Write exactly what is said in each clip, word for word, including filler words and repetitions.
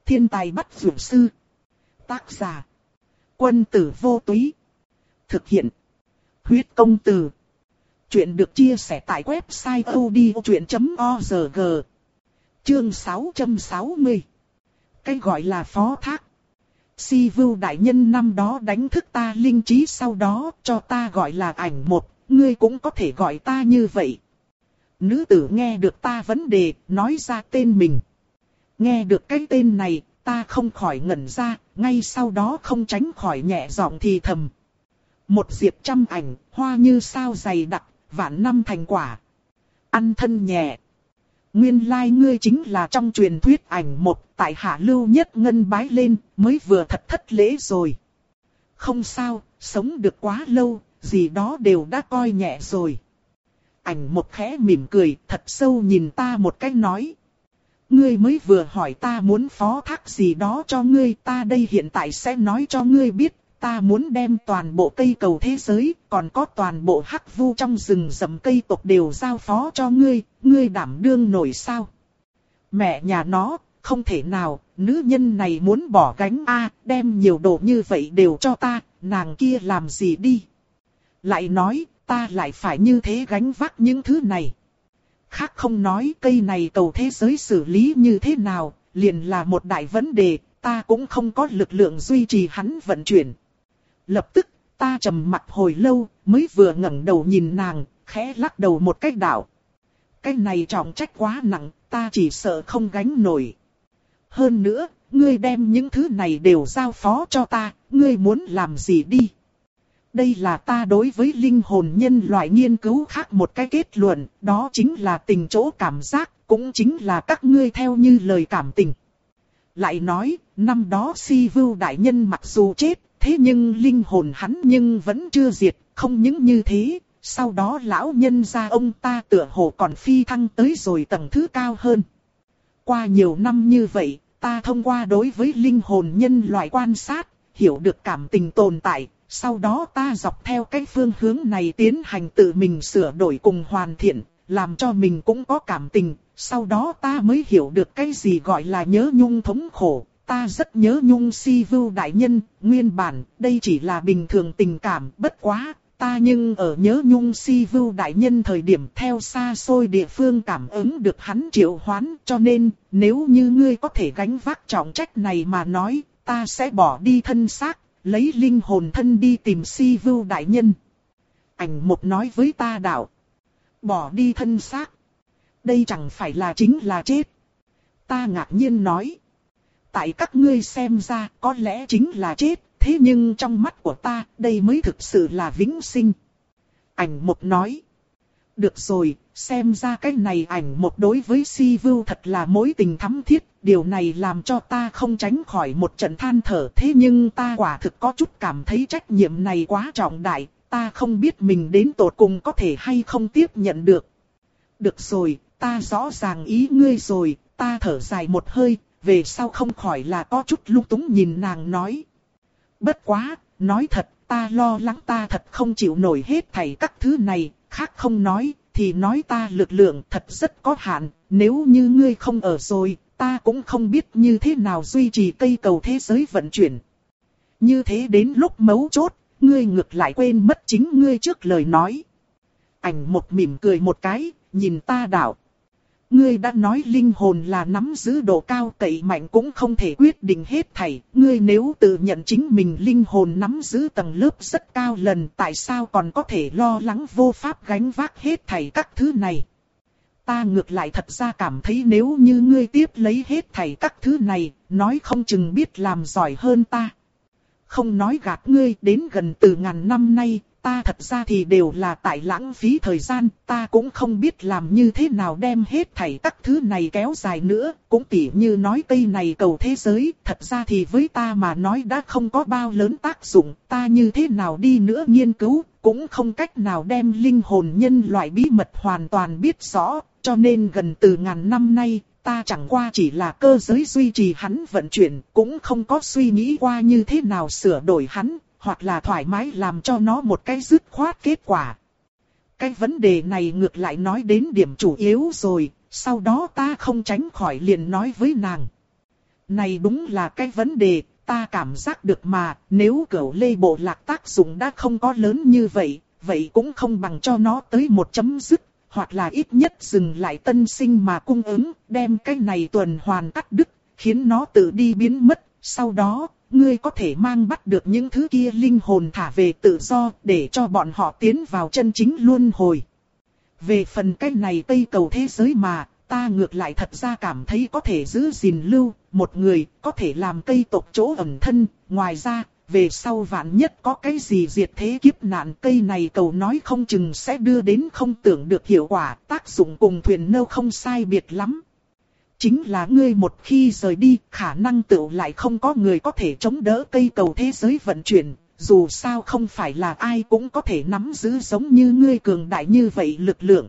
Thiên tài bắt dược sư. Tác giả. Quân tử vô túy. Thực hiện. Huyết công từ. Chuyện được chia sẻ tại website odchuyện chấm org. Chương sáu trăm sáu mươi. Cái gọi là phó thác. Si Vưu đại nhân năm đó đánh thức ta linh trí, sau đó cho ta gọi là ảnh một, ngươi cũng có thể gọi ta như vậy. Nữ tử nghe được ta vấn đề, nói ra tên mình. Nghe được cái tên này, ta không khỏi ngẩn ra, ngay sau đó không tránh khỏi nhẹ giọng thì thầm. Một diệp trăm ảnh, hoa như sao dày đặc, vạn năm thành quả. Ăn thân nhẹ. Nguyên lai like ngươi chính là trong truyền thuyết ảnh một, tại hạ Lưu Nhất Ngân bái lên, mới vừa thật thất lễ rồi. Không sao, sống được quá lâu, gì đó đều đã coi nhẹ rồi. Ảnh một khẽ mỉm cười, thật sâu nhìn ta một cái nói. Ngươi mới vừa hỏi ta muốn phó thác gì đó cho ngươi, ta đây hiện tại sẽ nói cho ngươi biết. Ta muốn đem toàn bộ cây cầu thế giới, còn có toàn bộ hắc vu trong rừng rậm cây tộc đều giao phó cho ngươi, ngươi đảm đương nổi sao? Mẹ nhà nó, không thể nào, nữ nhân này muốn bỏ gánh a, đem nhiều đồ như vậy đều cho ta, nàng kia làm gì đi? Lại nói, ta lại phải như thế gánh vác những thứ này. Khác không nói cây này cầu thế giới xử lý như thế nào, liền là một đại vấn đề, ta cũng không có lực lượng duy trì hắn vận chuyển. Lập tức, ta trầm mặt hồi lâu, mới vừa ngẩng đầu nhìn nàng, khẽ lắc đầu một cách đạo. Cái này trọng trách quá nặng, ta chỉ sợ không gánh nổi. Hơn nữa, ngươi đem những thứ này đều giao phó cho ta, ngươi muốn làm gì đi? Đây là ta đối với linh hồn nhân loại nghiên cứu khác một cái kết luận, đó chính là tình chỗ cảm giác, cũng chính là các ngươi theo như lời cảm tình. Lại nói, năm đó Si Vưu đại nhân mặc dù chết, thế nhưng linh hồn hắn nhưng vẫn chưa diệt, không những như thế, sau đó lão nhân gia ông ta tựa hồ còn phi thăng tới rồi tầng thứ cao hơn. Qua nhiều năm như vậy, ta thông qua đối với linh hồn nhân loại quan sát, hiểu được cảm tình tồn tại, sau đó ta dọc theo cái phương hướng này tiến hành tự mình sửa đổi cùng hoàn thiện, làm cho mình cũng có cảm tình, sau đó ta mới hiểu được cái gì gọi là nhớ nhung thống khổ. Ta rất nhớ nhung Si Vưu đại nhân, nguyên bản, đây chỉ là bình thường tình cảm, bất quá, ta nhưng ở nhớ nhung Si Vưu đại nhân thời điểm theo xa xôi địa phương cảm ứng được hắn triệu hoán, cho nên, nếu như ngươi có thể gánh vác trọng trách này mà nói, ta sẽ bỏ đi thân xác, lấy linh hồn thân đi tìm Si Vưu đại nhân. Ảnh một nói với ta đạo, bỏ đi thân xác, đây chẳng phải là chính là chết. Ta ngạc nhiên nói. Tại các ngươi xem ra có lẽ chính là chết, thế nhưng trong mắt của ta đây mới thực sự là vĩnh sinh. Ảnh một nói. Được rồi, xem ra cái này ảnh một đối với Si Vưu thật là mối tình thắm thiết, điều này làm cho ta không tránh khỏi một trận than thở. Thế nhưng ta quả thực có chút cảm thấy trách nhiệm này quá trọng đại, ta không biết mình đến tột cùng có thể hay không tiếp nhận được. Được rồi, ta rõ ràng ý ngươi rồi, ta thở dài một hơi. Về sau không khỏi là có chút lung túng nhìn nàng nói. Bất quá, nói thật, ta lo lắng ta thật không chịu nổi hết thảy các thứ này, khác không nói, thì nói ta lực lượng thật rất có hạn, nếu như ngươi không ở rồi, ta cũng không biết như thế nào duy trì cây cầu thế giới vận chuyển. Như thế đến lúc mấu chốt, ngươi ngược lại quên mất chính ngươi trước lời nói. Ảnh một mỉm cười một cái, nhìn ta đạo. Ngươi đã nói linh hồn là nắm giữ độ cao cậy mạnh cũng không thể quyết định hết thảy. Ngươi nếu tự nhận chính mình linh hồn nắm giữ tầng lớp rất cao lần, tại sao còn có thể lo lắng vô pháp gánh vác hết thảy các thứ này? Ta ngược lại thật ra cảm thấy nếu như ngươi tiếp lấy hết thảy các thứ này, nói không chừng biết làm giỏi hơn ta. Không nói gạt ngươi, đến gần từ ngàn năm nay, ta thật ra thì đều là tại lãng phí thời gian, ta cũng không biết làm như thế nào đem hết thảy các thứ này kéo dài nữa, cũng tỉ như nói cây này cầu thế giới, thật ra thì với ta mà nói đã không có bao lớn tác dụng, ta như thế nào đi nữa nghiên cứu, cũng không cách nào đem linh hồn nhân loại bí mật hoàn toàn biết rõ, cho nên gần từ ngàn năm nay, ta chẳng qua chỉ là cơ giới duy trì hắn vận chuyển, cũng không có suy nghĩ qua như thế nào sửa đổi hắn, hoặc là thoải mái làm cho nó một cái dứt khoát kết quả. Cái vấn đề này ngược lại nói đến điểm chủ yếu rồi, sau đó ta không tránh khỏi liền nói với nàng. Này đúng là cái vấn đề, ta cảm giác được mà, nếu Cửu Lê bộ lạc tác dụng đã không có lớn như vậy, vậy cũng không bằng cho nó tới một chấm dứt, hoặc là ít nhất dừng lại tân sinh mà cung ứng, đem cái này tuần hoàn cắt đứt, khiến nó tự đi biến mất, sau đó, ngươi có thể mang bắt được những thứ kia linh hồn thả về tự do, để cho bọn họ tiến vào chân chính luân hồi. Về phần cái này cây cầu thế giới mà, ta ngược lại thật ra cảm thấy có thể giữ gìn lưu, một người có thể làm cây tộc chỗ ẩn thân, ngoài ra, về sau vạn nhất có cái gì diệt thế kiếp nạn, cây này cầu nói không chừng sẽ đưa đến không tưởng được hiệu quả, tác dụng cùng thuyền nâu không sai biệt lắm. Chính là ngươi một khi rời đi, khả năng tựu lại không có người có thể chống đỡ cây cầu thế giới vận chuyển, dù sao không phải là ai cũng có thể nắm giữ giống như ngươi cường đại như vậy lực lượng.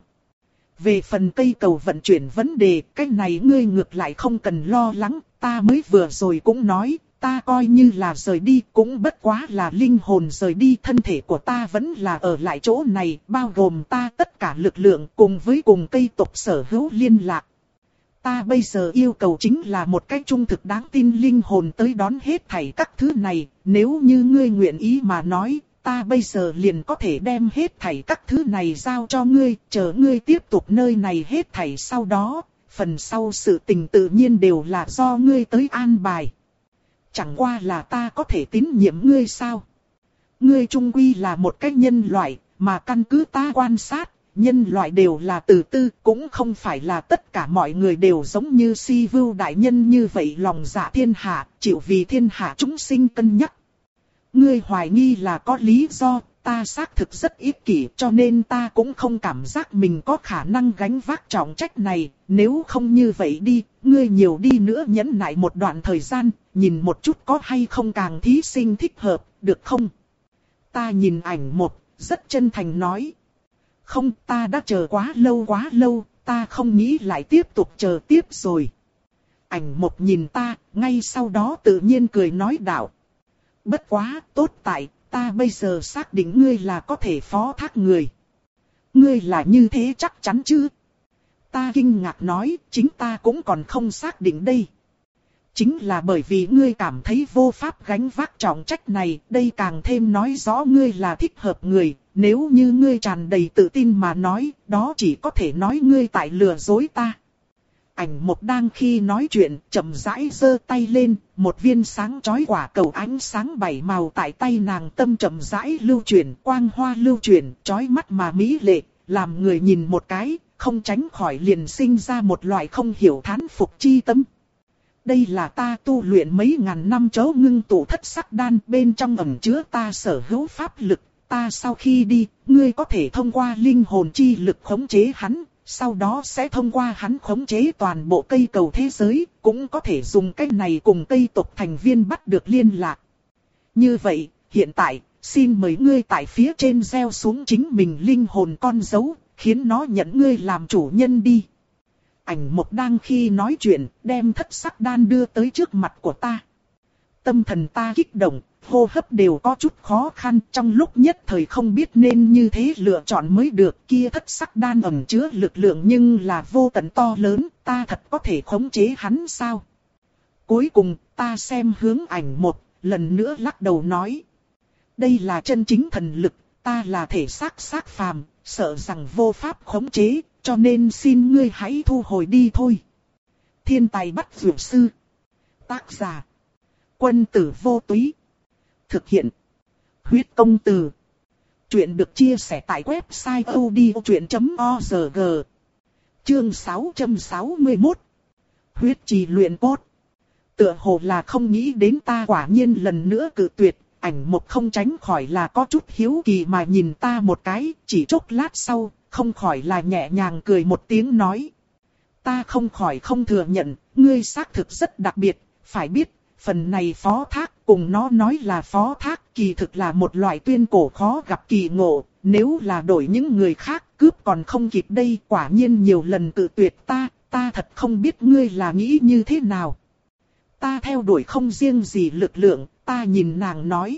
Về phần cây cầu vận chuyển vấn đề, cái này ngươi ngược lại không cần lo lắng, ta mới vừa rồi cũng nói, ta coi như là rời đi cũng bất quá là linh hồn rời đi, thân thể của ta vẫn là ở lại chỗ này, bao gồm ta tất cả lực lượng cùng với cùng cây tộc sở hữu liên lạc. Ta bây giờ yêu cầu chính là một cái trung thực đáng tin linh hồn tới đón hết thảy các thứ này, nếu như ngươi nguyện ý mà nói, ta bây giờ liền có thể đem hết thảy các thứ này giao cho ngươi, chờ ngươi tiếp tục nơi này hết thảy sau đó, phần sau sự tình tự nhiên đều là do ngươi tới an bài. Chẳng qua là ta có thể tín nhiệm ngươi sao? Ngươi chung quy là một cái nhân loại, mà căn cứ ta quan sát, nhân loại đều là từ tư, cũng không phải là tất cả mọi người đều giống như Si Vưu đại nhân như vậy lòng dạ thiên hạ, chịu vì thiên hạ chúng sinh cân nhắc. Ngươi hoài nghi là có lý do, ta xác thực rất ích kỷ cho nên ta cũng không cảm giác mình có khả năng gánh vác trọng trách này, nếu không như vậy đi, ngươi nhiều đi nữa nhẫn nại một đoạn thời gian, nhìn một chút có hay không càng thí sinh thích hợp, được không? Ta nhìn ảnh một, rất chân thành nói. Không, ta đã chờ quá lâu quá lâu, ta không nghĩ lại tiếp tục chờ tiếp rồi. Ảnh một nhìn ta, ngay sau đó tự nhiên cười nói đạo. Bất quá, tốt tại, ta bây giờ xác định ngươi là có thể phó thác người. Ngươi là như thế chắc chắn chứ? Ta kinh ngạc nói, chính ta cũng còn không xác định đây. Chính là bởi vì ngươi cảm thấy vô pháp gánh vác trọng trách này, đây càng thêm nói rõ ngươi là thích hợp người. Nếu như ngươi tràn đầy tự tin mà nói, đó chỉ có thể nói ngươi tại lừa dối ta. Ảnh một đang khi nói chuyện, chậm rãi giơ tay lên, một viên sáng chói quả cầu ánh sáng bảy màu tại tay nàng tâm chậm rãi lưu chuyển, quang hoa lưu chuyển, chói mắt mà mỹ lệ, làm người nhìn một cái, không tránh khỏi liền sinh ra một loại không hiểu thán phục chi tâm. Đây là ta tu luyện mấy ngàn năm chấu ngưng tụ thất sắc đan, bên trong ẩn chứa ta sở hữu pháp lực. Ta sau khi đi, ngươi có thể thông qua linh hồn chi lực khống chế hắn, sau đó sẽ thông qua hắn khống chế toàn bộ cây cầu thế giới, cũng có thể dùng cách này cùng cây tộc thành viên bắt được liên lạc. Như vậy, hiện tại, xin mời ngươi tại phía trên gieo xuống chính mình linh hồn con dấu, khiến nó nhận ngươi làm chủ nhân đi. Ảnh một đang khi nói chuyện, đem thất sắc đan đưa tới trước mặt của ta. Tâm thần ta kích động, hô hấp đều có chút khó khăn, trong lúc nhất thời không biết nên như thế lựa chọn mới được. Kia thất sắc đan ẩn chứa lực lượng nhưng là vô tận to lớn, ta thật có thể khống chế hắn sao? Cuối cùng, ta xem hướng ảnh một, lần nữa lắc đầu nói. Đây là chân chính thần lực, ta là thể xác xác phàm, sợ rằng vô pháp khống chế, cho nên xin ngươi hãy thu hồi đi thôi. Thiên tài bắt dược sư. Tác giả. Quân tử vô túy. Thực hiện. Huyết công từ. Chuyện được chia sẻ tại website odchuyện chấm org. Chương sáu trăm sáu mươi mốt. Huyết trì luyện cốt. Tựa hồ là không nghĩ đến ta quả nhiên lần nữa cự tuyệt. Ảnh một không tránh khỏi là có chút hiếu kỳ mà nhìn ta một cái. Chỉ chốc lát sau, không khỏi là nhẹ nhàng cười một tiếng nói. Ta không khỏi không thừa nhận, ngươi xác thực rất đặc biệt, phải biết. Phần này phó thác cùng nó nói là phó thác kỳ thực là một loại tuyên cổ khó gặp kỳ ngộ. Nếu là đổi những người khác cướp còn không kịp đây, quả nhiên nhiều lần tự tuyệt ta, ta thật không biết ngươi là nghĩ như thế nào. Ta theo đuổi không riêng gì lực lượng, ta nhìn nàng nói.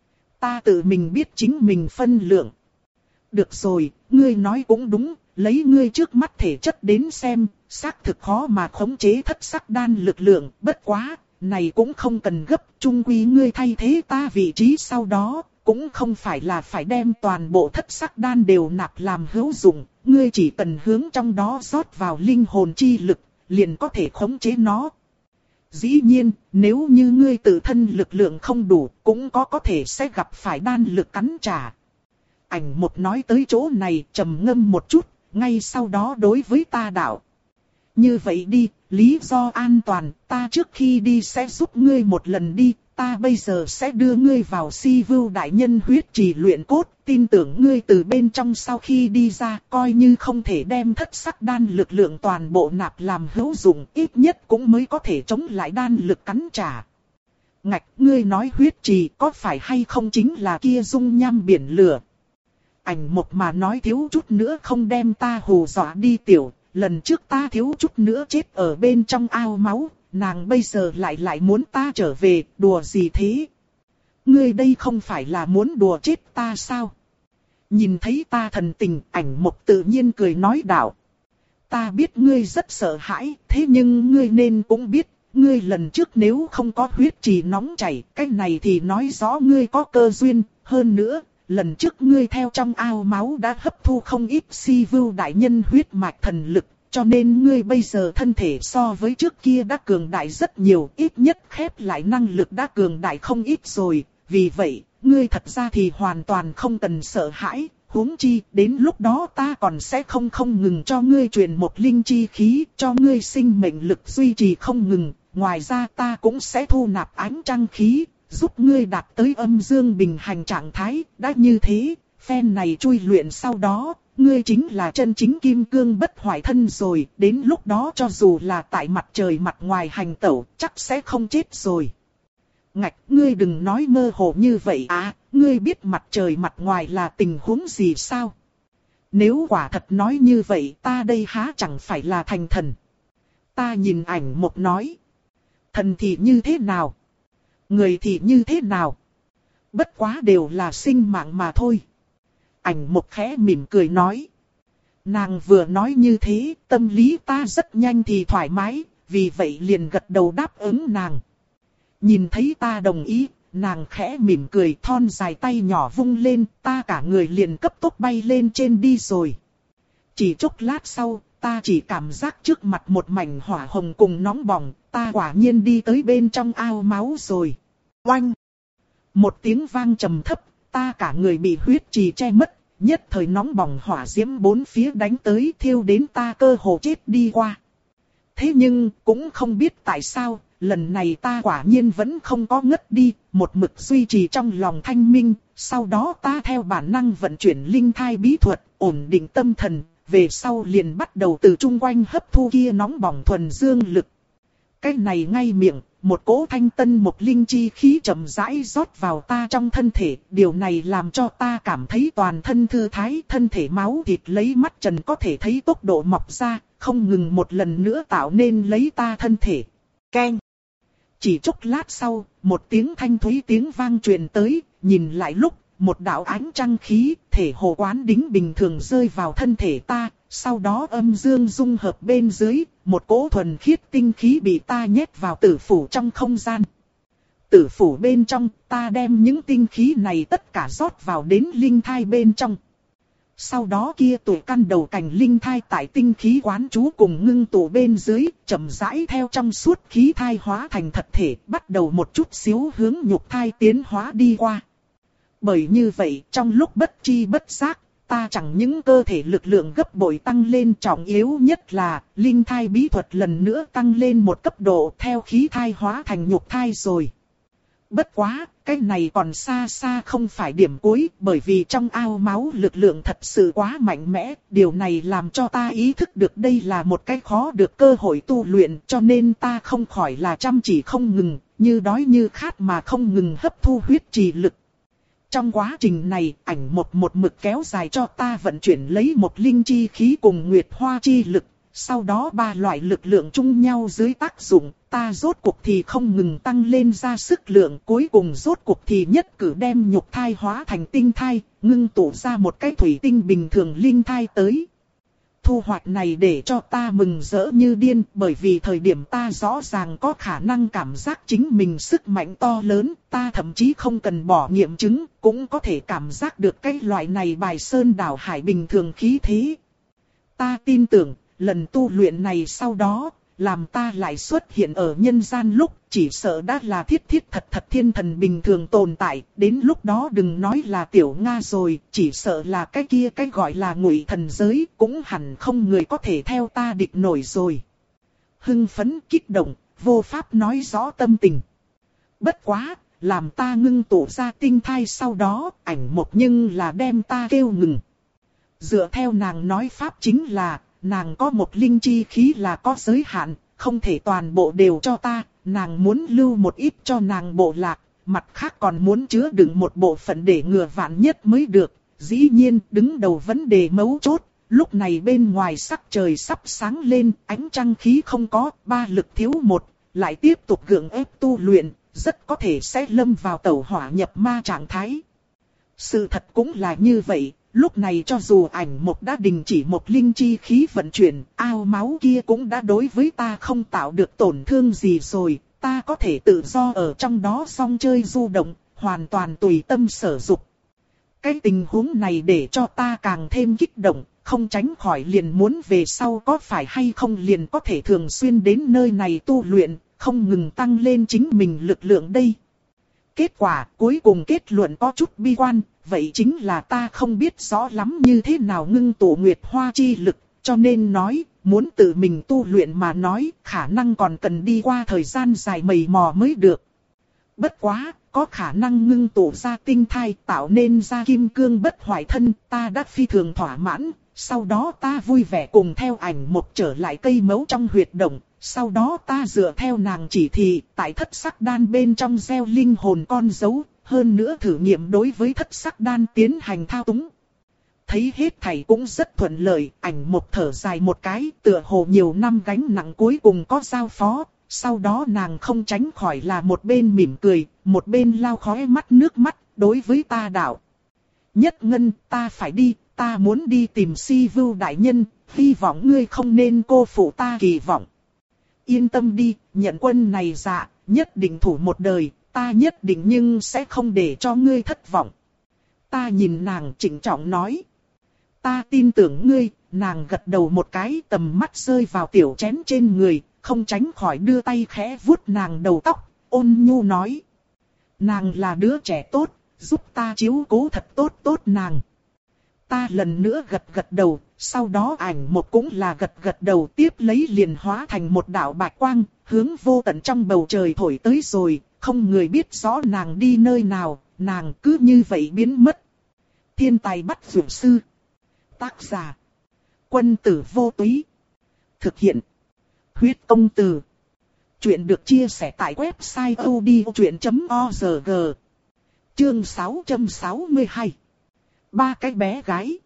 Ta tự mình biết chính mình phân lượng. Được rồi, ngươi nói cũng đúng, lấy ngươi trước mắt thể chất đến xem, xác thực khó mà khống chế thất sắc đan lực lượng, bất quá. này cũng không cần gấp, chung quy ngươi thay thế ta vị trí sau đó, cũng không phải là phải đem toàn bộ thất sắc đan đều nạp làm hữu dụng, ngươi chỉ cần hướng trong đó rót vào linh hồn chi lực, liền có thể khống chế nó. Dĩ nhiên, nếu như ngươi tự thân lực lượng không đủ, cũng có có thể sẽ gặp phải đan lực cắn trả. Ảnh một nói tới chỗ này, trầm ngâm một chút, ngay sau đó đối với ta đạo. Như vậy đi, lý do an toàn, ta trước khi đi sẽ giúp ngươi một lần đi, ta bây giờ sẽ đưa ngươi vào Si Vưu đại nhân huyết trì luyện cốt, tin tưởng ngươi từ bên trong sau khi đi ra, coi như không thể đem thất sắc đan lực lượng toàn bộ nạp làm hữu dụng, ít nhất cũng mới có thể chống lại đan lực cắn trả. Ngạch, ngươi nói huyết trì có phải hay không chính là kia dung nham biển lửa? Ảnh một mà nói thiếu chút nữa không đem ta hù dọa đi tiểu, lần trước ta thiếu chút nữa chết ở bên trong ao máu, nàng bây giờ lại lại muốn ta trở về, đùa gì thế? Ngươi đây không phải là muốn đùa chết ta sao? Nhìn thấy ta thần tình, ảnh một tự nhiên cười nói đạo. Ta biết ngươi rất sợ hãi, thế nhưng ngươi nên cũng biết, ngươi lần trước nếu không có huyết trì nóng chảy, cái này thì nói rõ ngươi có cơ duyên, hơn nữa. Lần trước ngươi theo trong ao máu đã hấp thu không ít Si Vưu đại nhân huyết mạch thần lực, cho nên ngươi bây giờ thân thể so với trước kia đã cường đại rất nhiều, ít nhất khép lại năng lực đã cường đại không ít rồi, vì vậy, ngươi thật ra thì hoàn toàn không cần sợ hãi, huống chi, đến lúc đó ta còn sẽ không không ngừng cho ngươi truyền một linh chi khí, cho ngươi sinh mệnh lực duy trì không ngừng, ngoài ra ta cũng sẽ thu nạp ánh trăng khí. Giúp ngươi đạt tới âm dương bình hành trạng thái, đã như thế, phen này chui luyện sau đó, ngươi chính là chân chính kim cương bất hoại thân rồi, đến lúc đó cho dù là tại mặt trời mặt ngoài hành tẩu, chắc sẽ không chết rồi. Ngạch, ngươi đừng nói mơ hồ như vậy à, ngươi biết mặt trời mặt ngoài là tình huống gì sao? Nếu quả thật nói như vậy, ta đây há chẳng phải là thành thần. Ta nhìn ảnh một nói, thần thì như thế nào? Người thì như thế nào? Bất quá đều là sinh mạng mà thôi. Ảnh một khẽ mỉm cười nói. Nàng vừa nói như thế, tâm lý ta rất nhanh thì thoải mái, vì vậy liền gật đầu đáp ứng nàng. Nhìn thấy ta đồng ý, nàng khẽ mỉm cười thon dài tay nhỏ vung lên, ta cả người liền cấp tốc bay lên trên đi rồi. Chỉ chốc lát sau, ta chỉ cảm giác trước mặt một mảnh hỏa hồng cùng nóng bỏng, ta quả nhiên đi tới bên trong ao máu rồi. Oanh! Một tiếng vang trầm thấp, ta cả người bị huyết trì che mất, nhất thời nóng bỏng hỏa diễm bốn phía đánh tới thiêu đến ta cơ hồ chết đi qua. Thế nhưng, cũng không biết tại sao, lần này ta quả nhiên vẫn không có ngất đi, một mực duy trì trong lòng thanh minh, sau đó ta theo bản năng vận chuyển linh thai bí thuật, ổn định tâm thần, về sau liền bắt đầu từ chung quanh hấp thu kia nóng bỏng thuần dương lực. Cái này ngay miệng, một cỗ thanh tân một linh chi khí chậm rãi rót vào ta trong thân thể, điều này làm cho ta cảm thấy toàn thân thư thái, thân thể máu thịt lấy mắt trần có thể thấy tốc độ mọc ra, không ngừng một lần nữa tạo nên lấy ta thân thể. Keng! Chỉ chốc lát sau, một tiếng thanh thúy tiếng vang truyền tới, nhìn lại lúc, một đạo ánh trăng khí, thể hồ quán đính bình thường rơi vào thân thể ta, sau đó âm dương dung hợp bên dưới, một cỗ thuần khiết tinh khí bị ta nhét vào tử phủ trong không gian. Tử phủ bên trong, ta đem những tinh khí này tất cả rót vào đến linh thai bên trong. Sau đó kia tuổi căn đầu cành linh thai tại tinh khí quán chú cùng ngưng tụ bên dưới, chậm rãi theo trong suốt khí thai hóa thành thật thể, bắt đầu một chút xíu hướng nhục thai tiến hóa đi qua. Bởi như vậy, trong lúc bất chi bất giác, ta chẳng những cơ thể lực lượng gấp bội tăng lên, trọng yếu nhất là, linh thai bí thuật lần nữa tăng lên một cấp độ theo khí thai hóa thành nhục thai rồi. Bất quá, cái này còn xa xa không phải điểm cuối, bởi vì trong ao máu lực lượng thật sự quá mạnh mẽ, điều này làm cho ta ý thức được đây là một cái khó được cơ hội tu luyện, cho nên ta không khỏi là chăm chỉ không ngừng, như đói như khát mà không ngừng hấp thu huyết trì lực. Trong quá trình này, ảnh một một mực kéo dài cho ta vận chuyển lấy một linh chi khí cùng nguyệt hoa chi lực. Sau đó ba loại lực lượng chung nhau dưới tác dụng, ta rốt cuộc thì không ngừng tăng lên ra sức lượng. Cuối cùng rốt cuộc thì nhất cử đem nhục thai hóa thành tinh thai, ngưng tụ ra một cái thủy tinh bình thường linh thai tới. Thu hoạch này để cho ta mừng rỡ như điên, bởi vì thời điểm ta rõ ràng có khả năng cảm giác chính mình sức mạnh to lớn, ta thậm chí không cần bỏ nghiệm chứng, cũng có thể cảm giác được cái loại này bài sơn đảo hải bình thường khí thế. Ta tin tưởng, lần tu luyện này sau đó, làm ta lại xuất hiện ở nhân gian lúc, chỉ sợ đã là thiết thiết thật thật thiên thần bình thường tồn tại, đến lúc đó đừng nói là tiểu Nga rồi, chỉ sợ là cái kia cái gọi là ngụy thần giới, cũng hẳn không người có thể theo ta địch nổi rồi. Hưng phấn kích động, vô pháp nói rõ tâm tình. Bất quá, làm ta ngưng tụ ra tinh thai sau đó, ảnh một nhưng là đem ta kêu ngừng. Dựa theo nàng nói pháp chính là, nàng có một linh chi khí là có giới hạn, không thể toàn bộ đều cho ta, nàng muốn lưu một ít cho nàng bộ lạc, mặt khác còn muốn chứa đựng một bộ phận để ngừa vạn nhất mới được. Dĩ nhiên, đứng đầu vấn đề mấu chốt, lúc này bên ngoài sắc trời sắp sáng lên, ánh trăng khí không có, ba lực thiếu một, lại tiếp tục gượng ép tu luyện, rất có thể sẽ lâm vào tẩu hỏa nhập ma trạng thái. Sự thật cũng là như vậy. Lúc này cho dù ảnh một đã đình chỉ một linh chi khí vận chuyển, ao máu kia cũng đã đối với ta không tạo được tổn thương gì rồi, ta có thể tự do ở trong đó song chơi du động, hoàn toàn tùy tâm sở dục. Cái tình huống này để cho ta càng thêm kích động, không tránh khỏi liền muốn về sau có phải hay không liền có thể thường xuyên đến nơi này tu luyện, không ngừng tăng lên chính mình lực lượng đây. Kết quả cuối cùng kết luận có chút bi quan, vậy chính là ta không biết rõ lắm như thế nào ngưng tụ nguyệt hoa chi lực, cho nên nói, muốn tự mình tu luyện mà nói, khả năng còn cần đi qua thời gian dài mầy mò mới được. Bất quá, có khả năng ngưng tụ ra tinh thai tạo nên ra kim cương bất hoại thân, ta đã phi thường thỏa mãn, sau đó ta vui vẻ cùng theo ảnh một trở lại cây mấu trong huyệt động. Sau đó ta dựa theo nàng chỉ thị, tại thất sắc đan bên trong gieo linh hồn con dấu, hơn nữa thử nghiệm đối với thất sắc đan tiến hành thao túng. Thấy hết thảy cũng rất thuận lợi, ảnh một thở dài một cái, tựa hồ nhiều năm gánh nặng cuối cùng có giao phó, sau đó nàng không tránh khỏi là một bên mỉm cười, một bên lau khóe mắt nước mắt, đối với ta đạo. Nhất Ngân, ta phải đi, ta muốn đi tìm Si Vưu đại nhân, hy vọng ngươi không nên cô phụ ta kỳ vọng. Yên tâm đi, nhận quân này dạ, nhất định thủ một đời, ta nhất định nhưng sẽ không để cho ngươi thất vọng. Ta nhìn nàng trịnh trọng nói. Ta tin tưởng ngươi, nàng gật đầu một cái, tầm mắt rơi vào tiểu chén trên người, không tránh khỏi đưa tay khẽ vuốt nàng đầu tóc, ôn nhu nói. Nàng là đứa trẻ tốt, giúp ta chiếu cố thật tốt tốt nàng. Ta lần nữa gật gật đầu, sau đó ảnh một cũng là gật gật đầu, tiếp lấy liền hóa thành một đạo bạch quang, hướng vô tận trong bầu trời thổi tới rồi, không người biết rõ nàng đi nơi nào, nàng cứ như vậy biến mất. Thiên tài bắt dược sư. Tác giả. Quân tử vô túy. Thực hiện. Huyết công từ. Chuyện được chia sẻ tại website odchuyện chấm org. Chương sáu trăm sáu mươi hai. Ba cái bé gái.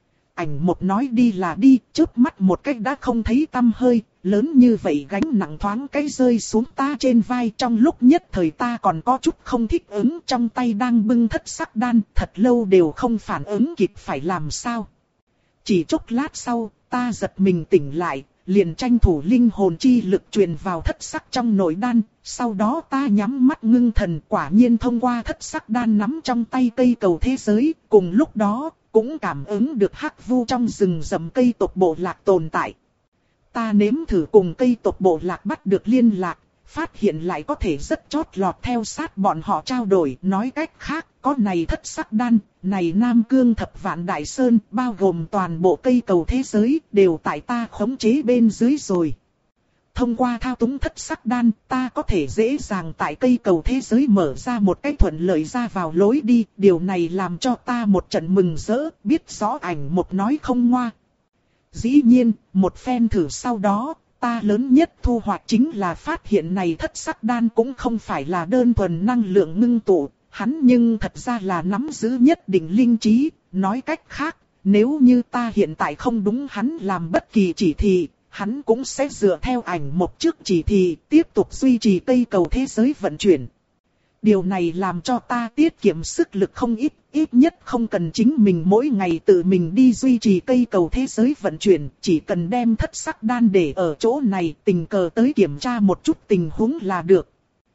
Ảnh một nói đi là đi, chớp mắt một cách đã không thấy tăm hơi, lớn như vậy gánh nặng thoáng cái rơi xuống ta trên vai. Trong lúc nhất thời ta còn có chút không thích ứng, trong tay đang bưng thất sắc đan, thật lâu đều không phản ứng kịp phải làm sao. Chỉ chốc lát sau, ta giật mình tỉnh lại, liền tranh thủ linh hồn chi lực truyền vào thất sắc trong nội đan, sau đó ta nhắm mắt ngưng thần, quả nhiên thông qua thất sắc đan nắm trong tay cây cầu thế giới, cùng lúc đó cũng cảm ứng được hắc vu trong rừng rậm cây tộc bộ lạc tồn tại. Ta nếm thử cùng cây tộc bộ lạc bắt được liên lạc, phát hiện lại có thể rất chót lọt theo sát bọn họ trao đổi. Nói cách khác, có này thất sắc đan, này Nam Cương thập vạn đại sơn, bao gồm toàn bộ cây cầu thế giới, đều tại ta khống chế bên dưới rồi. Thông qua thao túng thất sắc đan, ta có thể dễ dàng tại cây cầu thế giới mở ra một cái thuận lợi ra vào lối đi. Điều này làm cho ta một trận mừng rỡ, biết rõ ảnh một nói không ngoa. Dĩ nhiên, một phen thử sau đó, ta lớn nhất thu hoạch chính là phát hiện này thất sắc đan cũng không phải là đơn thuần năng lượng ngưng tụ, hắn nhưng thật ra là nắm giữ nhất định linh trí. Nói cách khác, nếu như ta hiện tại không đúng hắn làm bất kỳ chỉ thị, hắn cũng sẽ dựa theo ảnh một trước chỉ thị, tiếp tục duy trì cây cầu thế giới vận chuyển. Điều này làm cho ta tiết kiệm sức lực không ít, ít nhất không cần chính mình mỗi ngày tự mình đi duy trì cây cầu thế giới vận chuyển, chỉ cần đem thất sắc đan để ở chỗ này, tình cờ tới kiểm tra một chút tình huống là được.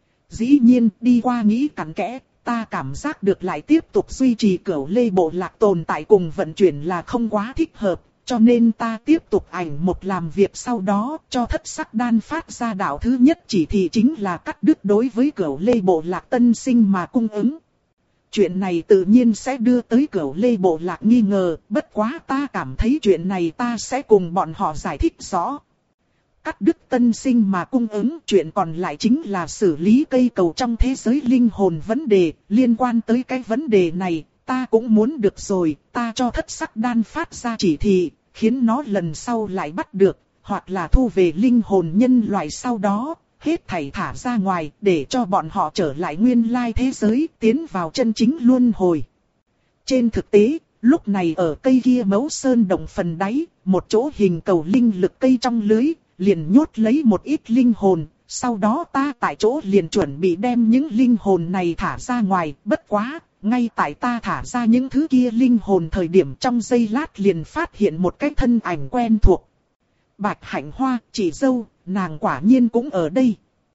Dĩ nhiên, đi qua nghĩ cặn kẽ, ta cảm giác được lại tiếp tục duy trì Cửu Lê bộ lạc tồn tại cùng vận chuyển là không quá thích hợp, cho nên ta tiếp tục ảnh một làm việc sau đó cho thất sắc đan phát ra đạo thứ nhất chỉ thị chính là cắt đứt đối với Cửu Lê bộ lạc tân sinh mà cung ứng. Chuyện này tự nhiên sẽ đưa tới Cửu Lê bộ lạc nghi ngờ, bất quá ta cảm thấy chuyện này ta sẽ cùng bọn họ giải thích rõ. Cắt đứt tân sinh mà cung ứng, chuyện còn lại chính là xử lý cây cầu trong thế giới linh hồn vấn đề, liên quan tới cái vấn đề này, ta cũng muốn được rồi, ta cho thất sắc đan phát ra chỉ thị, khiến nó lần sau lại bắt được, hoặc là thu về linh hồn nhân loại sau đó, hết thảy thả ra ngoài, để cho bọn họ trở lại nguyên lai thế giới, tiến vào chân chính luân hồi. Trên thực tế, lúc này ở cây kia mấu sơn động phần đáy, một chỗ hình cầu linh lực cây trong lưới, liền nhốt lấy một ít linh hồn, sau đó ta tại chỗ liền chuẩn bị đem những linh hồn này thả ra ngoài, bất quá, ngay tại ta thả ra những thứ kia linh hồn thời điểm trong giây lát liền phát hiện một cái thân ảnh quen thuộc. Bạch Hạnh Hoa, chị dâu, nàng quả nhiên cũng ở đây.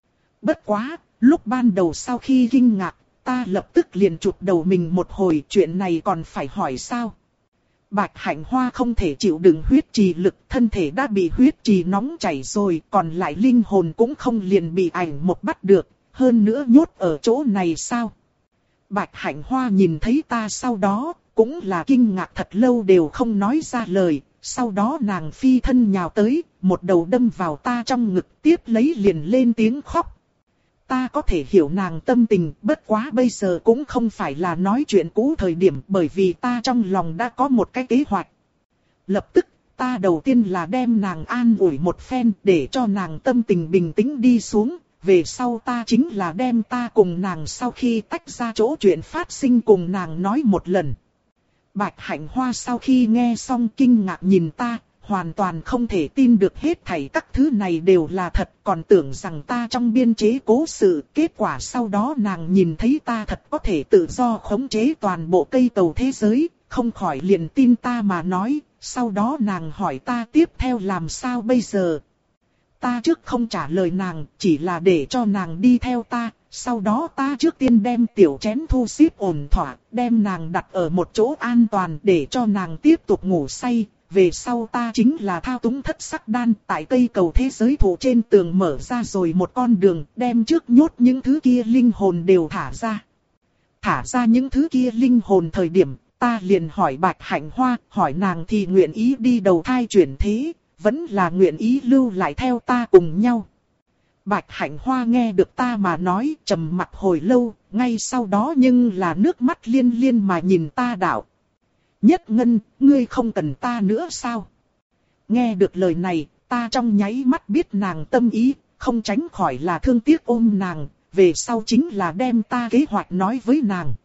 Bất quá, lúc ban đầu sau khi kinh ngạc, ta lập tức liền chụp đầu mình một hồi, chuyện này còn phải hỏi sao? Bạch Hạnh Hoa không thể chịu đựng huyết trì lực, thân thể đã bị huyết trì nóng chảy rồi, còn lại linh hồn cũng không liền bị ảnh một bắt được, hơn nữa nhốt ở chỗ này sao? Bạch Hạnh Hoa nhìn thấy ta sau đó, cũng là kinh ngạc thật lâu đều không nói ra lời, sau đó nàng phi thân nhào tới, một đầu đâm vào ta trong ngực, tiếp lấy liền lên tiếng khóc. Ta có thể hiểu nàng tâm tình, bất quá bây giờ cũng không phải là nói chuyện cũ thời điểm, bởi vì ta trong lòng đã có một cái kế hoạch. Lập tức, ta đầu tiên là đem nàng an ủi một phen để cho nàng tâm tình bình tĩnh đi xuống, về sau ta chính là đem ta cùng nàng sau khi tách ra chỗ chuyện phát sinh cùng nàng nói một lần. Bạch Hạnh Hoa sau khi nghe xong kinh ngạc nhìn ta, hoàn toàn không thể tin được hết thảy các thứ này đều là thật, còn tưởng rằng ta trong biên chế cố sự. Kết quả sau đó nàng nhìn thấy ta thật có thể tự do khống chế toàn bộ cây cầu thế giới, không khỏi liền tin ta mà nói, sau đó nàng hỏi ta tiếp theo làm sao bây giờ. Ta trước không trả lời nàng, chỉ là để cho nàng đi theo ta, sau đó ta trước tiên đem tiểu chén thu xếp ổn thỏa, đem nàng đặt ở một chỗ an toàn để cho nàng tiếp tục ngủ say. Về sau ta chính là thao túng thất sắc đan tại cây cầu thế giới thủ trên tường mở ra rồi một con đường, đem trước nhốt những thứ kia linh hồn đều thả ra. Thả ra những thứ kia linh hồn thời điểm, ta liền hỏi Bạch Hạnh Hoa, hỏi nàng thì nguyện ý đi đầu thai chuyển thế, vẫn là nguyện ý lưu lại theo ta cùng nhau. Bạch Hạnh Hoa nghe được ta mà nói, trầm mặt hồi lâu, ngay sau đó nhưng là nước mắt liên liên mà nhìn ta đạo. Nhất Ngân, ngươi không cần ta nữa sao? Nghe được lời này, ta trong nháy mắt biết nàng tâm ý, không tránh khỏi là thương tiếc ôm nàng, về sau chính là đem ta kế hoạch nói với nàng.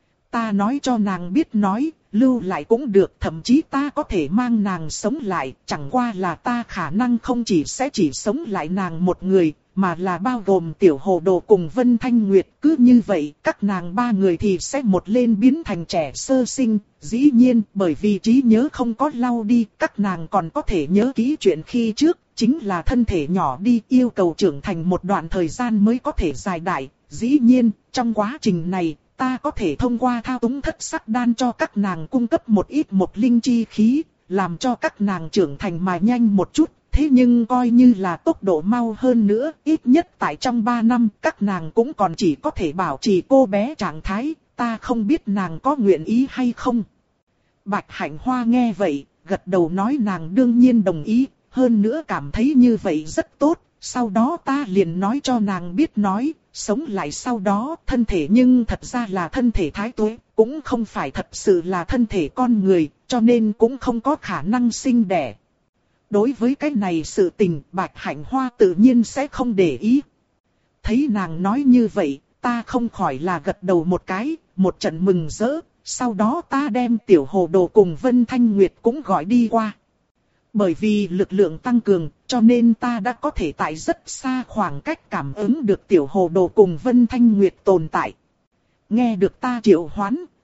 Ta nói cho nàng biết nói, lưu lại cũng được, thậm chí ta có thể mang nàng sống lại, chẳng qua là ta khả năng không chỉ sẽ chỉ sống lại nàng một người, mà là bao gồm Tiểu Hồ Đồ cùng Vân Thanh Nguyệt. Cứ như vậy, các nàng ba người thì sẽ một lên biến thành trẻ sơ sinh. Dĩ nhiên, bởi vì trí nhớ không có lau đi, các nàng còn có thể nhớ kỹ chuyện khi trước, chính là thân thể nhỏ đi, yêu cầu trưởng thành một đoạn thời gian mới có thể dài đại. Dĩ nhiên, trong quá trình này, ta có thể thông qua thao túng thất sắc đan cho các nàng cung cấp một ít một linh chi khí, làm cho các nàng trưởng thành mà nhanh một chút. Thế nhưng coi như là tốc độ mau hơn nữa, ít nhất tại trong ba năm, các nàng cũng còn chỉ có thể bảo trì cô bé trạng thái, ta không biết nàng có nguyện ý hay không. Bạch Hạnh Hoa nghe vậy, gật đầu nói nàng đương nhiên đồng ý, hơn nữa cảm thấy như vậy rất tốt, sau đó ta liền nói cho nàng biết nói, sống lại sau đó thân thể nhưng thật ra là thân thể thái tuế, cũng không phải thật sự là thân thể con người, cho nên cũng không có khả năng sinh đẻ. Đối với cái này sự tình, Bạch Hạnh Hoa tự nhiên sẽ không để ý. Thấy nàng nói như vậy, ta không khỏi là gật đầu một cái, một trận mừng rỡ, sau đó ta đem Tiểu Hồ Đồ cùng Vân Thanh Nguyệt cũng gọi đi qua. Bởi vì lực lượng tăng cường, cho nên ta đã có thể tại rất xa khoảng cách cảm ứng được Tiểu Hồ Đồ cùng Vân Thanh Nguyệt tồn tại. Nghe được ta triệu hoán,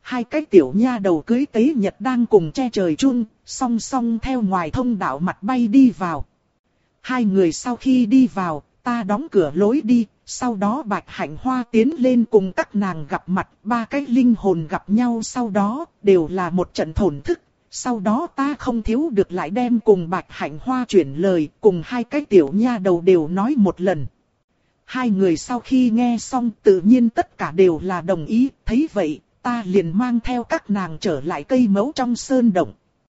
hai cái tiểu nha đầu cưới tế nhật đang cùng che trời chun, song song theo ngoài thông đạo mặt bay đi vào. Hai người sau khi đi vào, ta đóng cửa lối đi, sau đó Bạch Hạnh Hoa tiến lên cùng các nàng gặp mặt, ba cái linh hồn gặp nhau sau đó, đều là một trận thổn thức. Sau đó ta không thiếu được lại đem cùng Bạch Hạnh Hoa chuyển lời, cùng hai cái tiểu nha đầu đều nói một lần. Hai người sau khi nghe xong tự nhiên tất cả đều là đồng ý, thấy vậy, ta liền mang theo các nàng trở lại cây mẫu trong sơn động.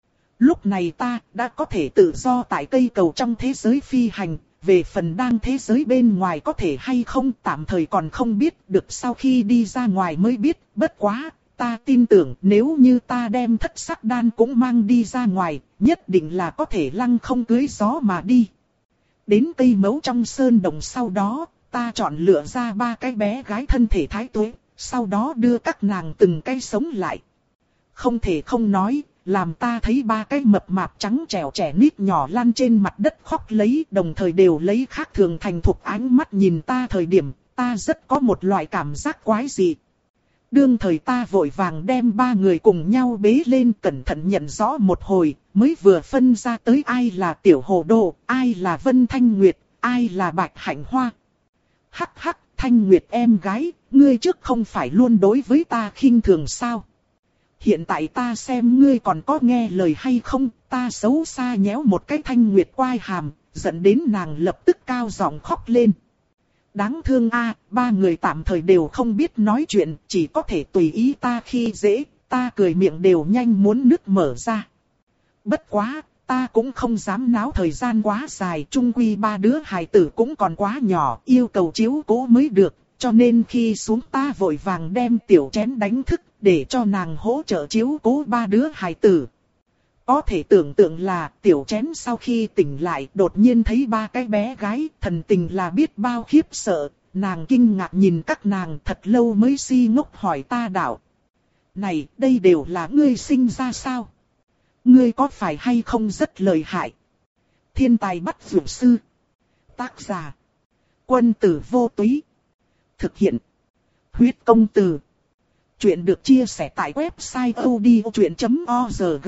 Lúc này ta đã có thể tự do tại cây cầu trong thế giới phi hành, về phần đang thế giới bên ngoài có thể hay không tạm thời còn không biết, được sau khi đi ra ngoài mới biết, bất quá. Ta tin tưởng nếu như ta đem thất sắc đan cũng mang đi ra ngoài, nhất định là có thể lăng không cưới gió mà đi. Đến cây mẫu trong sơn đồng sau đó, ta chọn lựa ra ba cái bé gái thân thể thái tuế, sau đó đưa các nàng từng cái sống lại. Không thể không nói, làm ta thấy ba cái mập mạp trắng trẻo trẻ nít nhỏ lăn trên mặt đất khóc lấy, đồng thời đều lấy khác thường thành thục ánh mắt nhìn ta thời điểm, ta rất có một loại cảm giác quái dị. Đương thời ta vội vàng đem ba người cùng nhau bế lên cẩn thận nhận rõ một hồi, mới vừa phân ra tới ai là Tiểu Hồ Đồ, ai là Vân Thanh Nguyệt, ai là Bạch Hạnh Hoa. Hắc hắc, Thanh Nguyệt em gái, ngươi trước không phải luôn đối với ta khinh thường sao? Hiện tại ta xem ngươi còn có nghe lời hay không, ta xấu xa nhéo một cái Thanh Nguyệt quai hàm, dẫn đến nàng lập tức cao giọng khóc lên. Đáng thương a, ba người tạm thời đều không biết nói chuyện, chỉ có thể tùy ý ta khi dễ, ta cười miệng đều nhanh muốn nứt mở ra. Bất quá, ta cũng không dám náo thời gian quá dài, chung quy ba đứa hài tử cũng còn quá nhỏ, yêu cầu chiếu cố mới được, cho nên khi xuống ta vội vàng đem tiểu chén đánh thức, để cho nàng hỗ trợ chiếu cố ba đứa hài tử. Có thể tưởng tượng là tiểu chén sau khi tỉnh lại đột nhiên thấy ba cái bé gái, thần tình là biết bao khiếp sợ, nàng kinh ngạc nhìn các nàng thật lâu mới si ngốc hỏi ta đạo. Này, đây đều là ngươi sinh ra sao? Ngươi có phải hay không rất lợi hại? Thiên tài bắt dược sư. Tác giả. Quân tử vô túy. Thực hiện. Huyết công từ. Chuyện được chia sẻ tại website odchuyện chấm org.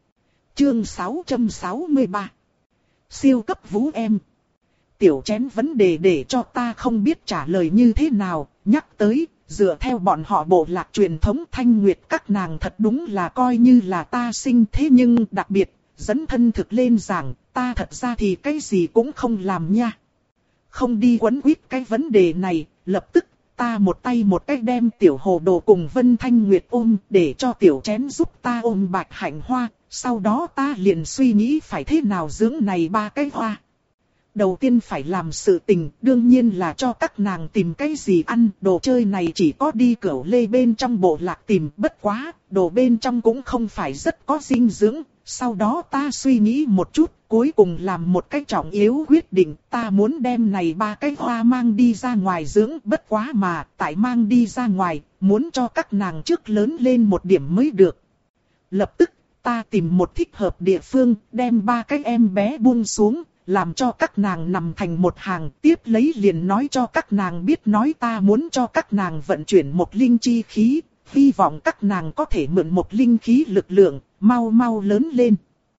Chương sáu trăm sáu mươi ba. Siêu cấp vũ em. Tiểu chén vấn đề để cho ta không biết trả lời như thế nào, nhắc tới, dựa theo bọn họ bộ lạc truyền thống Thanh Nguyệt các nàng thật đúng là coi như là ta sinh, thế nhưng đặc biệt, dẫn thân thực lên giảng, ta thật ra thì cái gì cũng không làm nha. Không đi quấn quýt cái vấn đề này, lập tức, ta một tay một cách đem Tiểu Hồ Đồ cùng Vân Thanh Nguyệt ôm, để cho tiểu chén giúp ta ôm Bạch Hạnh Hoa. Sau đó ta liền suy nghĩ phải thế nào dưỡng này ba cái hoa. Đầu tiên phải làm sự tình, đương nhiên là cho các nàng tìm cái gì ăn. Đồ chơi này chỉ có đi cửu lê bên trong bộ lạc tìm, bất quá, đồ bên trong cũng không phải rất có dinh dưỡng. Sau đó ta suy nghĩ một chút, cuối cùng làm một cái trọng yếu quyết định. Ta muốn đem này ba cái hoa mang đi ra ngoài dưỡng, bất quá mà, tại mang đi ra ngoài, muốn cho các nàng trước lớn lên một điểm mới được. Lập tức, ta tìm một thích hợp địa phương, đem ba cái em bé buông xuống, làm cho các nàng nằm thành một hàng, tiếp lấy liền nói cho các nàng biết nói ta muốn cho các nàng vận chuyển một linh chi khí, hy vọng các nàng có thể mượn một linh khí lực lượng, mau mau lớn lên.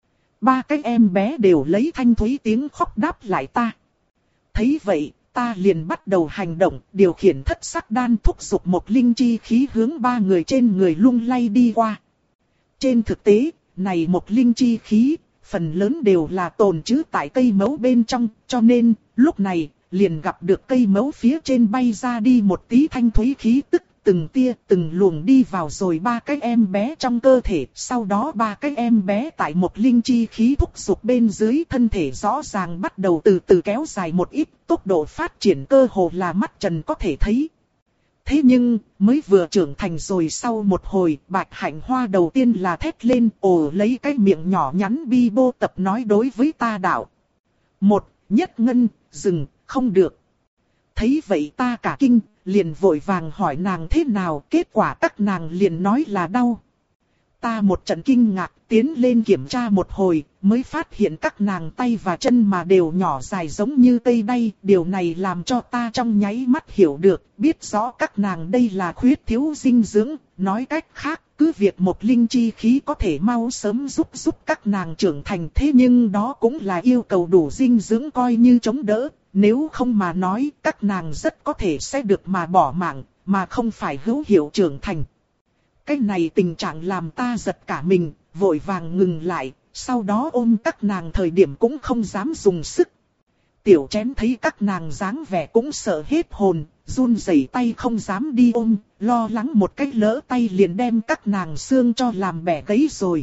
Ba cái em bé đều lấy thanh thúy tiếng khóc đáp lại ta. Thấy vậy, ta liền bắt đầu hành động, điều khiển thất sắc đan thúc giục một linh chi khí hướng ba người trên người lung lay đi qua. Trên thực tế, này một linh chi khí, phần lớn đều là tồn trữ tại cây mẫu bên trong, cho nên, lúc này, liền gặp được cây mẫu phía trên bay ra đi một tí thanh thúy khí tức, từng tia, từng luồng đi vào rồi ba cái em bé trong cơ thể, sau đó ba cái em bé tại một linh chi khí thúc giục bên dưới thân thể rõ ràng bắt đầu từ từ kéo dài một ít, tốc độ phát triển cơ hồ là mắt trần có thể thấy. Thế nhưng, mới vừa trưởng thành rồi sau một hồi, Bạch Hạnh Hoa đầu tiên là thét lên, ồ lấy cái miệng nhỏ nhắn bi bô tập nói đối với ta đạo. Một, nhất ngân, dừng, không được. Thấy vậy ta cả kinh, liền vội vàng hỏi nàng thế nào, kết quả các nàng liền nói là đau. Ta một trận kinh ngạc, tiến lên kiểm tra một hồi, mới phát hiện các nàng tay và chân mà đều nhỏ dài giống như cây đay. Điều này làm cho ta trong nháy mắt hiểu được, biết rõ các nàng đây là khuyết thiếu dinh dưỡng. Nói cách khác, cứ việc một linh chi khí có thể mau sớm giúp giúp các nàng trưởng thành, thế nhưng đó cũng là yêu cầu đủ dinh dưỡng coi như chống đỡ. Nếu không mà nói, các nàng rất có thể sẽ được mà bỏ mạng, mà không phải hữu hiệu trưởng thành. Cái này tình trạng làm ta giật cả mình, vội vàng ngừng lại, sau đó ôm các nàng thời điểm cũng không dám dùng sức. Tiểu Chén thấy các nàng dáng vẻ cũng sợ hết hồn, run rẩy tay không dám đi ôm, lo lắng một cái lỡ tay liền đem các nàng xương cho làm bẻ gãy rồi.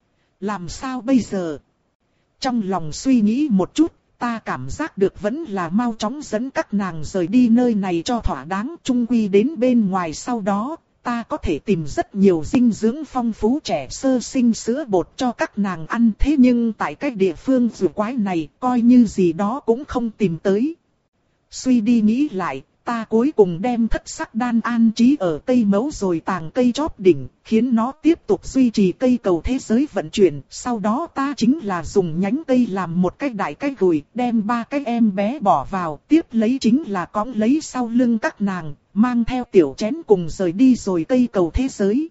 Làm sao bây giờ? Trong lòng suy nghĩ một chút, ta cảm giác được vẫn là mau chóng dẫn các nàng rời đi nơi này cho thỏa đáng. Chung quy đến bên ngoài sau đó, ta có thể tìm rất nhiều dinh dưỡng phong phú trẻ sơ sinh sữa bột cho các nàng ăn. Thế nhưng tại cái địa phương rùa quái này, coi như gì đó cũng không tìm tới. Suy đi nghĩ lại, ta cuối cùng đem thất sắc đan an trí ở cây mẫu rồi tàng cây chóp đỉnh, khiến nó tiếp tục duy trì cây cầu thế giới vận chuyển. Sau đó ta chính là dùng nhánh cây làm một cái đại cái gùi, đem ba cái em bé bỏ vào, tiếp lấy chính là cõng lấy sau lưng các nàng, mang theo Tiểu Chén cùng rời đi rồi cây cầu thế giới.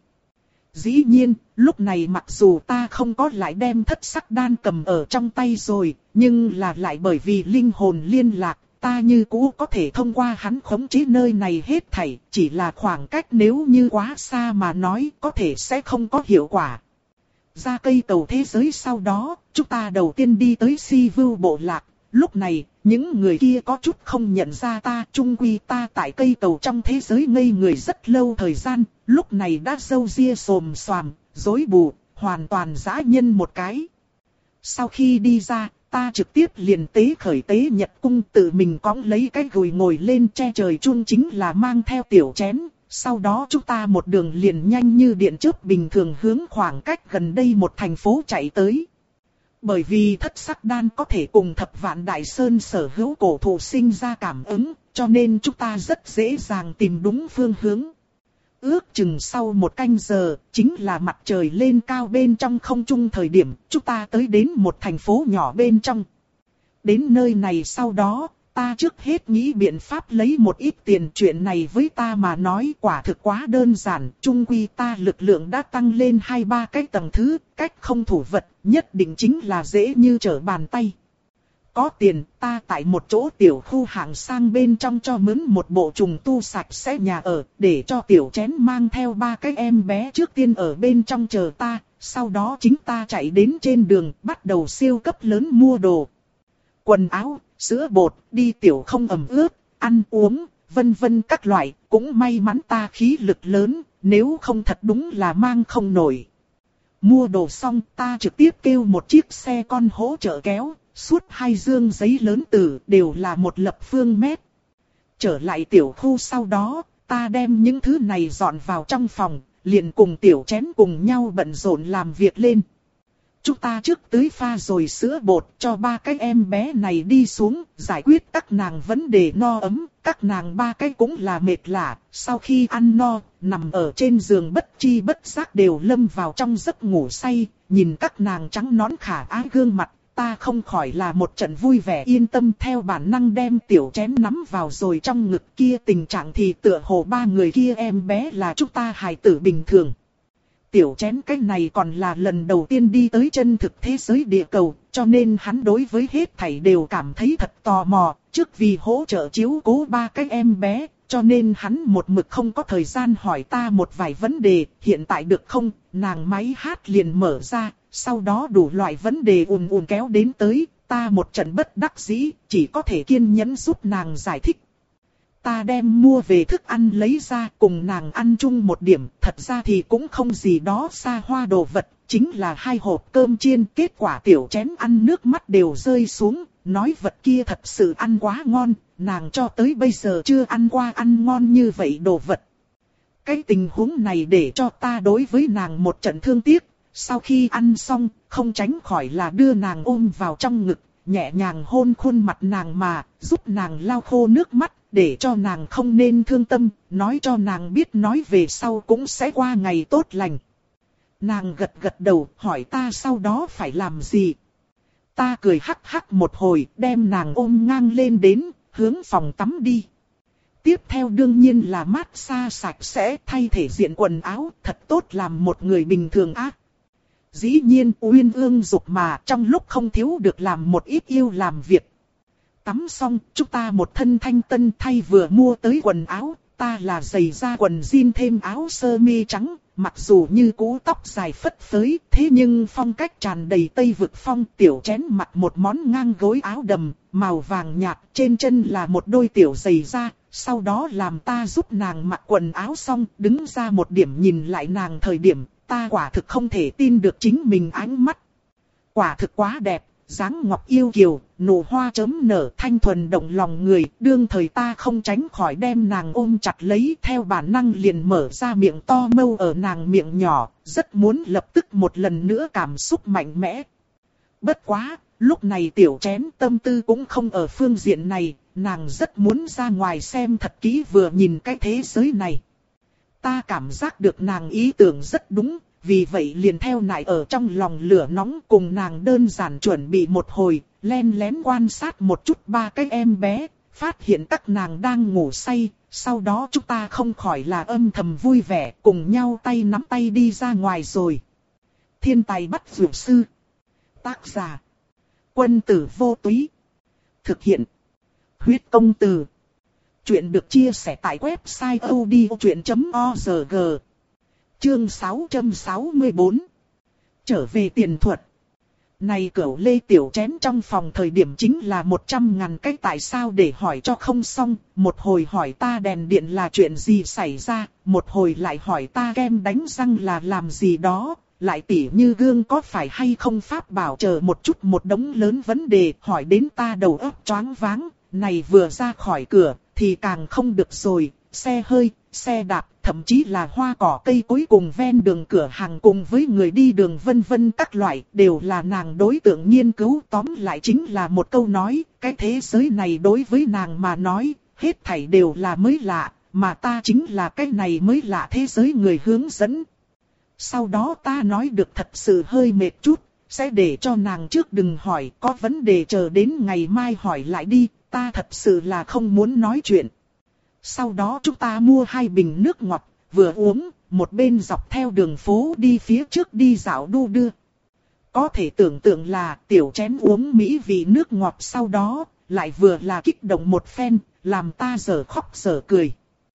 Dĩ nhiên, lúc này mặc dù ta không có lại đem thất sắc đan cầm ở trong tay rồi, nhưng là lại bởi vì linh hồn liên lạc, ta như cũ có thể thông qua hắn khống chế nơi này hết thảy, chỉ là khoảng cách nếu như quá xa mà nói có thể sẽ không có hiệu quả. Ra cây cầu thế giới sau đó, chúng ta đầu tiên đi tới Si Vưu bộ lạc. Lúc này, những người kia có chút không nhận ra ta, chung quy ta tại cây cầu trong thế giới ngây người rất lâu thời gian, lúc này đã râu ria xồm xoàm, rối bù, hoàn toàn dã nhân một cái. Sau khi đi ra, ta trực tiếp liền tế khởi tế nhật cung, tự mình cõng lấy cái gùi ngồi lên che trời chun, chính là mang theo Tiểu Chén. Sau đó chúng ta một đường liền nhanh như điện chớp bình thường hướng khoảng cách gần đây một thành phố chạy tới. Bởi vì thất sắc đan có thể cùng thập vạn đại sơn sở hữu cổ thụ sinh ra cảm ứng, cho nên chúng ta rất dễ dàng tìm đúng phương hướng. Ước chừng sau một canh giờ, chính là mặt trời lên cao bên trong không trung thời điểm, chúng ta tới đến một thành phố nhỏ bên trong. Đến nơi này sau đó, ta trước hết nghĩ biện pháp lấy một ít tiền. Chuyện này với ta mà nói quả thực quá đơn giản, chung quy ta lực lượng đã tăng lên hai ba cái tầng thứ, cách không thủ vật, nhất định chính là dễ như trở bàn tay. Có tiền, ta tại một chỗ tiểu khu hạng sang bên trong cho mướn một bộ trùng tu sạch sẽ nhà ở, để cho Tiểu Chén mang theo ba cái em bé trước tiên ở bên trong chờ ta, sau đó chính ta chạy đến trên đường, bắt đầu siêu cấp lớn mua đồ. Quần áo, sữa bột, đi tiểu không ẩm ướt, ăn uống, vân vân các loại, cũng may mắn ta khí lực lớn, nếu không thật đúng là mang không nổi. Mua đồ xong, ta trực tiếp kêu một chiếc xe con hỗ trợ kéo. Suốt hai dương giấy lớn tử đều là một lập phương mét. Trở lại tiểu khu sau đó, ta đem những thứ này dọn vào trong phòng, liền cùng Tiểu Chén cùng nhau bận rộn làm việc lên. Chúng ta trước tưới pha rồi sữa bột cho ba cái em bé này đi xuống, giải quyết các nàng vấn đề no ấm. Các nàng ba cái cũng là mệt lả, sau khi ăn no, nằm ở trên giường bất chi bất giác đều lâm vào trong giấc ngủ say. Nhìn các nàng trắng nõn khả ái gương mặt, ta không khỏi là một trận vui vẻ yên tâm, theo bản năng đem Tiểu Chén nắm vào rồi trong ngực. Kia tình trạng thì tựa hồ ba người kia em bé là chúng ta hài tử bình thường. Tiểu Chén cái này còn là lần đầu tiên đi tới chân thực thế giới địa cầu, cho nên hắn đối với hết thảy đều cảm thấy thật tò mò. Trước vì hỗ trợ chiếu cố ba cái em bé, cho nên hắn một mực không có thời gian hỏi ta một vài vấn đề. Hiện tại được không, nàng máy hát liền mở ra, sau đó đủ loại vấn đề ùn ùn kéo đến tới. Ta một trận bất đắc dĩ, chỉ có thể kiên nhẫn giúp nàng giải thích. Ta đem mua về thức ăn lấy ra cùng nàng ăn chung một điểm, thật ra thì cũng không gì đó xa hoa đồ vật, chính là hai hộp cơm chiên. Kết quả Tiểu Chén ăn nước mắt đều rơi xuống, nói vật kia thật sự ăn quá ngon, nàng cho tới bây giờ chưa ăn qua ăn ngon như vậy đồ vật. Cái tình huống này để cho ta đối với nàng một trận thương tiếc, sau khi ăn xong, không tránh khỏi là đưa nàng ôm vào trong ngực, nhẹ nhàng hôn khuôn mặt nàng mà, giúp nàng lau khô nước mắt, để cho nàng không nên thương tâm, nói cho nàng biết nói về sau cũng sẽ qua ngày tốt lành. Nàng gật gật đầu, hỏi ta sau đó phải làm gì. Ta cười hắc hắc một hồi, đem nàng ôm ngang lên đến, hướng phòng tắm đi. Tiếp theo đương nhiên là massage sạch sẽ, thay thể diện quần áo, thật tốt làm một người bình thường ác. Dĩ nhiên uyên ương dục mà, trong lúc không thiếu được làm một ít yêu làm việc. Tắm xong, chúng ta một thân thanh tân thay vừa mua tới quần áo, ta là giày da quần jean thêm áo sơ mi trắng, mặc dù như cũ tóc dài phất phới, thế nhưng phong cách tràn đầy Tây vực phong. Tiểu chén mặc một món ngang gối áo đầm, màu vàng nhạt, trên chân là một đôi tiểu giày da. Sau đó làm ta giúp nàng mặc quần áo xong, đứng ra một điểm nhìn lại nàng thời điểm, ta quả thực không thể tin được chính mình ánh mắt. Quả thực quá đẹp, dáng ngọc yêu kiều, nụ hoa chớm nở, thanh thuần động lòng người. Đương thời ta không tránh khỏi đem nàng ôm chặt lấy, theo bản năng liền mở ra miệng to mâu ở nàng miệng nhỏ, rất muốn lập tức một lần nữa cảm xúc mạnh mẽ. Bất quá, lúc này tiểu chén tâm tư cũng không ở phương diện này, nàng rất muốn ra ngoài xem thật kỹ vừa nhìn cái thế giới này. Ta cảm giác được nàng ý tưởng rất đúng, vì vậy liền theo nại ở trong lòng lửa nóng cùng nàng đơn giản chuẩn bị một hồi, len lén quan sát một chút ba cái em bé, phát hiện các nàng đang ngủ say, sau đó chúng ta không khỏi là âm thầm vui vẻ, cùng nhau tay nắm tay đi ra ngoài rồi. Thiên tài bắt dược sư. Tác giả: Quân tử vô túy. Thực hiện: Huyết công từ. Chuyện được chia sẻ tại website odchuyện chấm org. Chương sáu trăm sáu mươi tư. Trở về tiền thuật. Này Cửu Lê tiểu chén trong phòng thời điểm chính là một trăm ngàn cái tại sao để hỏi cho không xong. Một hồi hỏi ta đèn điện là chuyện gì xảy ra, một hồi lại hỏi ta kem đánh răng là làm gì đó, lại tỉ như gương có phải hay không pháp bảo, chờ một chút một đống lớn vấn đề, hỏi đến ta đầu óc choáng váng. Này vừa ra khỏi cửa thì càng không được rồi, xe hơi, xe đạp, thậm chí là hoa cỏ cây cối cùng ven đường cửa hàng cùng với người đi đường vân vân các loại đều là nàng đối tượng nghiên cứu. Tóm lại chính là một câu nói, cái thế giới này đối với nàng mà nói, hết thảy đều là mới lạ, mà ta chính là cái này mới lạ thế giới người hướng dẫn. Sau đó ta nói được thật sự hơi mệt chút, sẽ để cho nàng trước đừng hỏi, có vấn đề chờ đến ngày mai hỏi lại đi, ta thật sự là không muốn nói chuyện. Sau đó chúng ta mua hai bình nước ngọt, vừa uống, một bên dọc theo đường phố đi phía trước đi dạo đu đưa. Có thể tưởng tượng là tiểu chén uống mỹ vị nước ngọt sau đó, lại vừa là kích động một phen, làm ta giờ khóc giờ cười.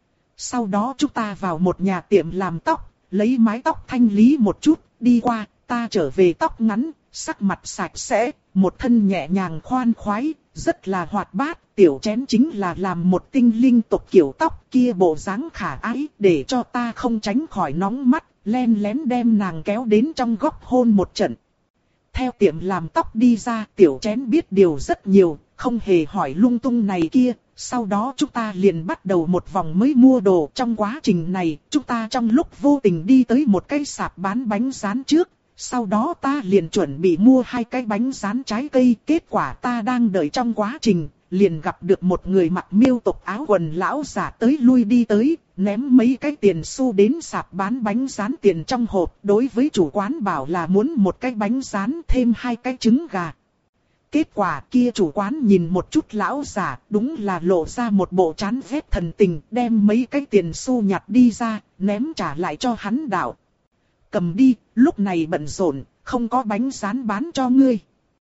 Sau đó chúng ta vào một nhà tiệm làm tóc, lấy mái tóc thanh lý một chút, đi qua, ta trở về tóc ngắn, sắc mặt sạch sẽ, một thân nhẹ nhàng khoan khoái, rất là hoạt bát. Tiểu chén chính là làm một tinh linh tộc kiểu tóc kia bộ dáng khả ái, để cho ta không tránh khỏi nóng mắt, len lén đem nàng kéo đến trong góc hôn một trận. Theo tiệm làm tóc đi ra, tiểu chén biết điều rất nhiều, không hề hỏi lung tung này kia. Sau đó chúng ta liền bắt đầu một vòng mới mua đồ. Trong quá trình này, chúng ta trong lúc vô tình đi tới một cái sạp bán bánh rán trước. Sau đó ta liền chuẩn bị mua hai cái bánh rán trái cây. Kết quả ta đang đợi trong quá trình, liền gặp được một người mặc miêu tộc áo quần lão giả tới lui đi tới, ném mấy cái tiền xu đến sạp bán bánh rán tiền trong hộp. Đối với chủ quán bảo là muốn một cái bánh rán thêm hai cái trứng gà. Kết quả kia chủ quán nhìn một chút lão giả, đúng là lộ ra một bộ chán ghét thần tình, đem mấy cái tiền xu nhặt đi ra, ném trả lại cho hắn đạo. Cầm đi, lúc này bận rộn, không có bánh rán bán cho ngươi.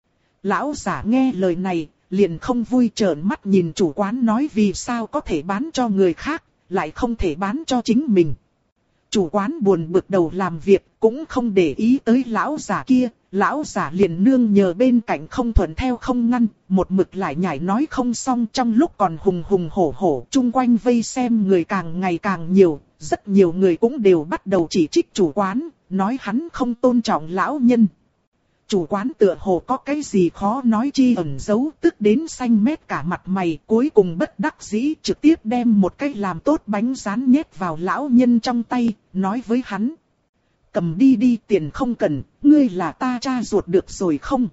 Lão giả nghe lời này, liền không vui trợn mắt nhìn chủ quán, nói vì sao có thể bán cho người khác, lại không thể bán cho chính mình. Chủ quán buồn bực đầu làm việc, cũng không để ý tới lão giả kia. Lão giả liền nương nhờ bên cạnh không thuận theo không ngăn, một mực lại nhảy nói không xong. Trong lúc còn hùng hùng hổ hổ, chung quanh vây xem người càng ngày càng nhiều, rất nhiều người cũng đều bắt đầu chỉ trích chủ quán, nói hắn không tôn trọng lão nhân. Chủ quán tựa hồ có cái gì khó nói chi ẩn giấu, tức đến xanh mét cả mặt mày, cuối cùng bất đắc dĩ trực tiếp đem một cái làm tốt bánh rán nhét vào lão nhân trong tay, nói với hắn. Cầm đi đi, tiền không cần, ngươi là ta cha ruột được rồi không?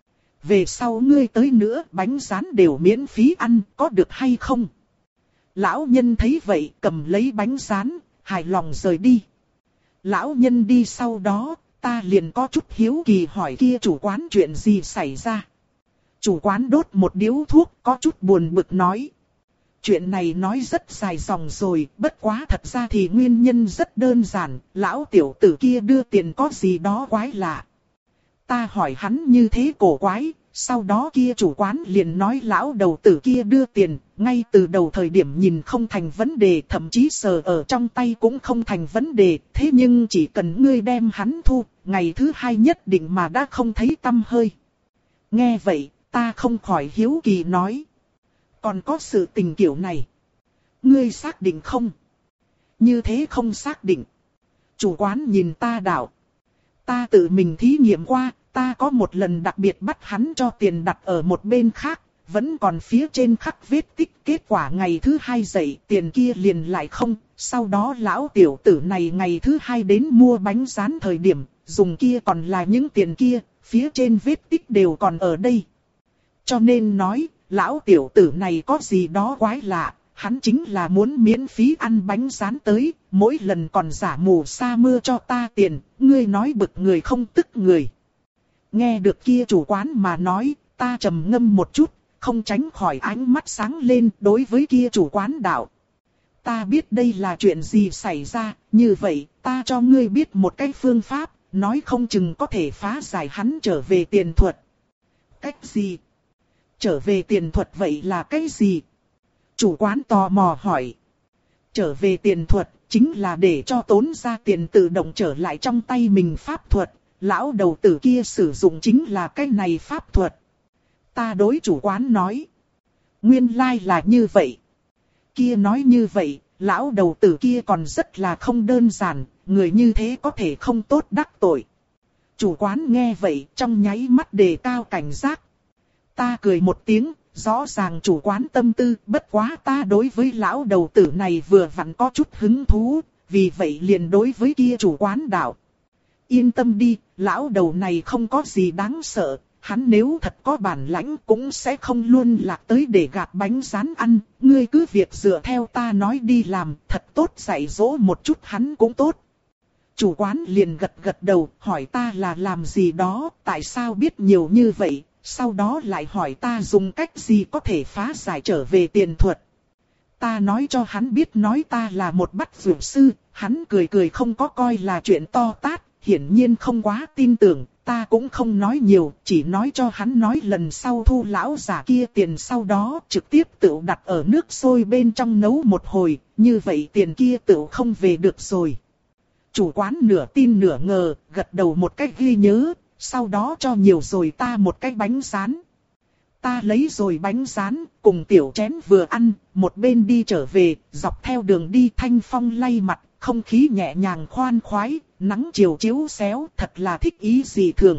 Về sau ngươi tới nữa, bánh rán đều miễn phí ăn, có được hay không? Lão nhân thấy vậy, cầm lấy bánh rán, hài lòng rời đi. Lão nhân đi sau đó, ta liền có chút hiếu kỳ hỏi kia chủ quán chuyện gì xảy ra. Chủ quán đốt một điếu thuốc, có chút buồn bực nói. Chuyện này nói rất dài dòng rồi, bất quá thật ra thì nguyên nhân rất đơn giản, lão tiểu tử kia đưa tiền có gì đó quái lạ. Ta hỏi hắn như thế cổ quái, sau đó kia chủ quán liền nói lão đầu tử kia đưa tiền, ngay từ đầu thời điểm nhìn không thành vấn đề, thậm chí sờ ở trong tay cũng không thành vấn đề, thế nhưng chỉ cần ngươi đem hắn thu, ngày thứ hai nhất định mà đã không thấy tăm hơi. Nghe vậy, ta không khỏi hiếu kỳ nói. Còn có sự tình kiểu này. Ngươi xác định không? Như thế không xác định. Chủ quán nhìn ta đạo. Ta tự mình thí nghiệm qua, ta có một lần đặc biệt bắt hắn cho tiền đặt ở một bên khác, vẫn còn phía trên khắc vết tích. Kết quả ngày thứ hai dậy tiền kia liền lại không, sau đó lão tiểu tử này ngày thứ hai đến mua bánh rán thời điểm, dùng kia còn là những tiền kia, phía trên vết tích đều còn ở đây. Cho nên nói, lão tiểu tử này có gì đó quái lạ, hắn chính là muốn miễn phí ăn bánh rán tới, mỗi lần còn giả mù sa mưa cho ta tiền, ngươi nói bực người không tức người. Nghe được kia chủ quán mà nói, ta trầm ngâm một chút, không tránh khỏi ánh mắt sáng lên đối với kia chủ quán đạo. Ta biết đây là chuyện gì xảy ra, như vậy ta cho ngươi biết một cái phương pháp, nói không chừng có thể phá giải hắn trở về tiền thuật. Cách gì? Trở về tiền thuật vậy là cái gì? Chủ quán tò mò hỏi. Trở về tiền thuật chính là để cho tốn ra tiền tự động trở lại trong tay mình pháp thuật. Lão đầu tử kia sử dụng chính là cái này pháp thuật. Ta đối chủ quán nói. Nguyên lai là như vậy. Kia nói như vậy, lão đầu tử kia còn rất là không đơn giản, người như thế có thể không tốt đắc tội. Chủ quán nghe vậy trong nháy mắt đề cao cảnh giác. Ta cười một tiếng, rõ ràng chủ quán tâm tư, bất quá ta đối với lão đầu tử này vừa vặn có chút hứng thú, vì vậy liền đối với kia chủ quán đạo. Yên tâm đi, lão đầu này không có gì đáng sợ, hắn nếu thật có bản lãnh cũng sẽ không luôn lạc tới để gạt bánh rán ăn, ngươi cứ việc dựa theo ta nói đi làm, thật tốt dạy dỗ một chút hắn cũng tốt. Chủ quán liền gật gật đầu, hỏi ta là làm gì đó, tại sao biết nhiều như vậy. Sau đó lại hỏi ta dùng cách gì có thể phá giải trở về tiền thuật. Ta nói cho hắn biết nói ta là một bắt dược sư, hắn cười cười không có coi là chuyện to tát, hiển nhiên không quá tin tưởng, ta cũng không nói nhiều, chỉ nói cho hắn nói lần sau thu lão giả kia tiền sau đó trực tiếp tự đặt ở nước sôi bên trong nấu một hồi, như vậy tiền kia tự không về được rồi. Chủ quán nửa tin nửa ngờ, gật đầu một cách ghi nhớ. Sau đó cho nhiều rồi ta một cái bánh rán. Ta lấy rồi bánh rán, cùng tiểu chén vừa ăn, một bên đi trở về, dọc theo đường đi thanh phong lay mặt, không khí nhẹ nhàng khoan khoái, nắng chiều chiếu xéo, thật là thích ý dị thường.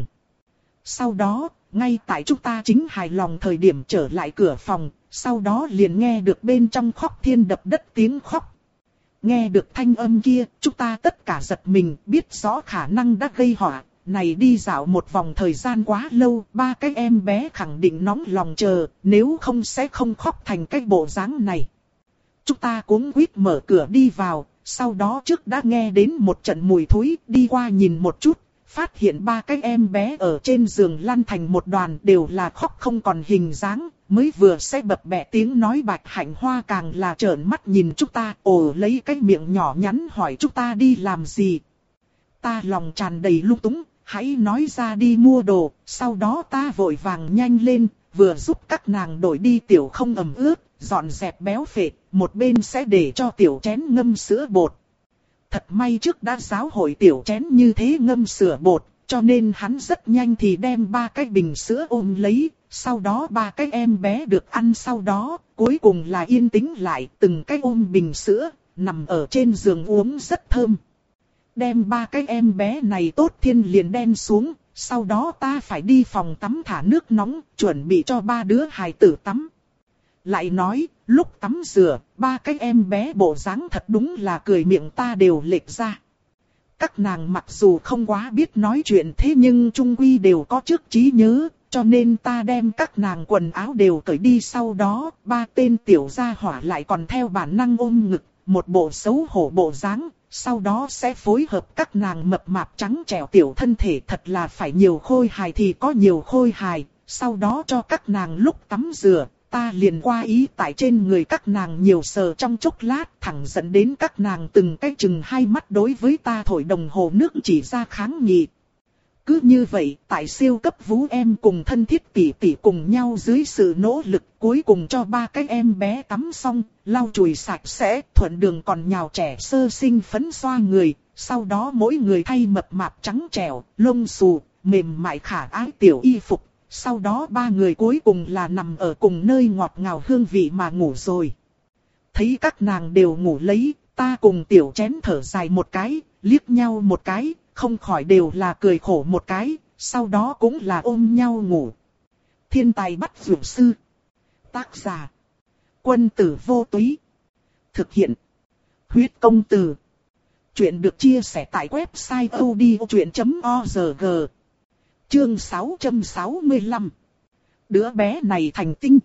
Sau đó, ngay tại chúng ta chính hài lòng thời điểm trở lại cửa phòng, sau đó liền nghe được bên trong khóc thiên đập đất tiếng khóc. Nghe được thanh âm kia, chúng ta tất cả giật mình, biết rõ khả năng đã gây họa. Này đi dạo một vòng thời gian quá lâu, ba cái em bé khẳng định nóng lòng chờ, nếu không sẽ không khóc thành cái bộ dáng này. Chúng ta cuống quýt mở cửa đi vào, sau đó trước đã nghe đến một trận mùi thối, đi qua nhìn một chút, phát hiện ba cái em bé ở trên giường lăn thành một đoàn đều là khóc không còn hình dáng, mới vừa sẽ bập bẹ tiếng nói Bạch Hạnh Hoa càng là trợn mắt nhìn chúng ta, ồ lấy cái miệng nhỏ nhắn hỏi chúng ta đi làm gì. Ta lòng tràn đầy lung túng. Hãy nói ra đi mua đồ, sau đó ta vội vàng nhanh lên, vừa giúp các nàng đổi đi tiểu không ẩm ướt, dọn dẹp béo phệ, một bên sẽ để cho tiểu chén ngâm sữa bột. Thật may trước đã giáo hội tiểu chén như thế ngâm sữa bột, cho nên hắn rất nhanh thì đem ba cái bình sữa ôm lấy, sau đó ba cái em bé được ăn sau đó, cuối cùng là yên tĩnh lại, từng cái ôm bình sữa, nằm ở trên giường uống rất thơm. Đem ba cái em bé này tốt thiên liền đen xuống, sau đó ta phải đi phòng tắm thả nước nóng, chuẩn bị cho ba đứa hài tử tắm. Lại nói, lúc tắm rửa, ba cái em bé bộ dáng thật đúng là cười miệng ta đều lệch ra. Các nàng mặc dù không quá biết nói chuyện thế nhưng chung quy đều có trước trí nhớ, cho nên ta đem các nàng quần áo đều cởi đi sau đó, ba tên tiểu gia hỏa lại còn theo bản năng ôm ngực, một bộ xấu hổ bộ dáng, sau đó sẽ phối hợp các nàng mập mạp trắng trẻo tiểu thân thể, thật là phải nhiều khôi hài thì có nhiều khôi hài, sau đó cho các nàng lúc tắm rửa, ta liền qua ý tại trên người các nàng nhiều sờ trong chốc lát, thẳng dẫn đến các nàng từng cái chừng hai mắt đối với ta thổi đồng hồ nước chỉ ra kháng nghị. Cứ như vậy, tại siêu cấp vũ em cùng thân thiết tỷ tỷ cùng nhau dưới sự nỗ lực, cuối cùng cho ba cái em bé tắm xong, lau chùi sạch sẽ, thuận đường còn nhào trẻ sơ sinh phấn xoa người, sau đó mỗi người thay mập mạp trắng trẻo, lông xù, mềm mại khả ái tiểu y phục, sau đó ba người cuối cùng là nằm ở cùng nơi ngọt ngào hương vị mà ngủ rồi. Thấy các nàng đều ngủ lấy, ta cùng tiểu chén thở dài một cái, liếc nhau một cái, không khỏi đều là cười khổ một cái, sau đó cũng là ôm nhau ngủ. Thiên tài bắt dược sư. Tác giả: Quân tử vô túy. Thực hiện: Huyết công từ. Chuyện được chia sẻ tại website odchuyện chấm org. Chương sáu trăm sáu mươi lăm. Đứa bé này thành tinh.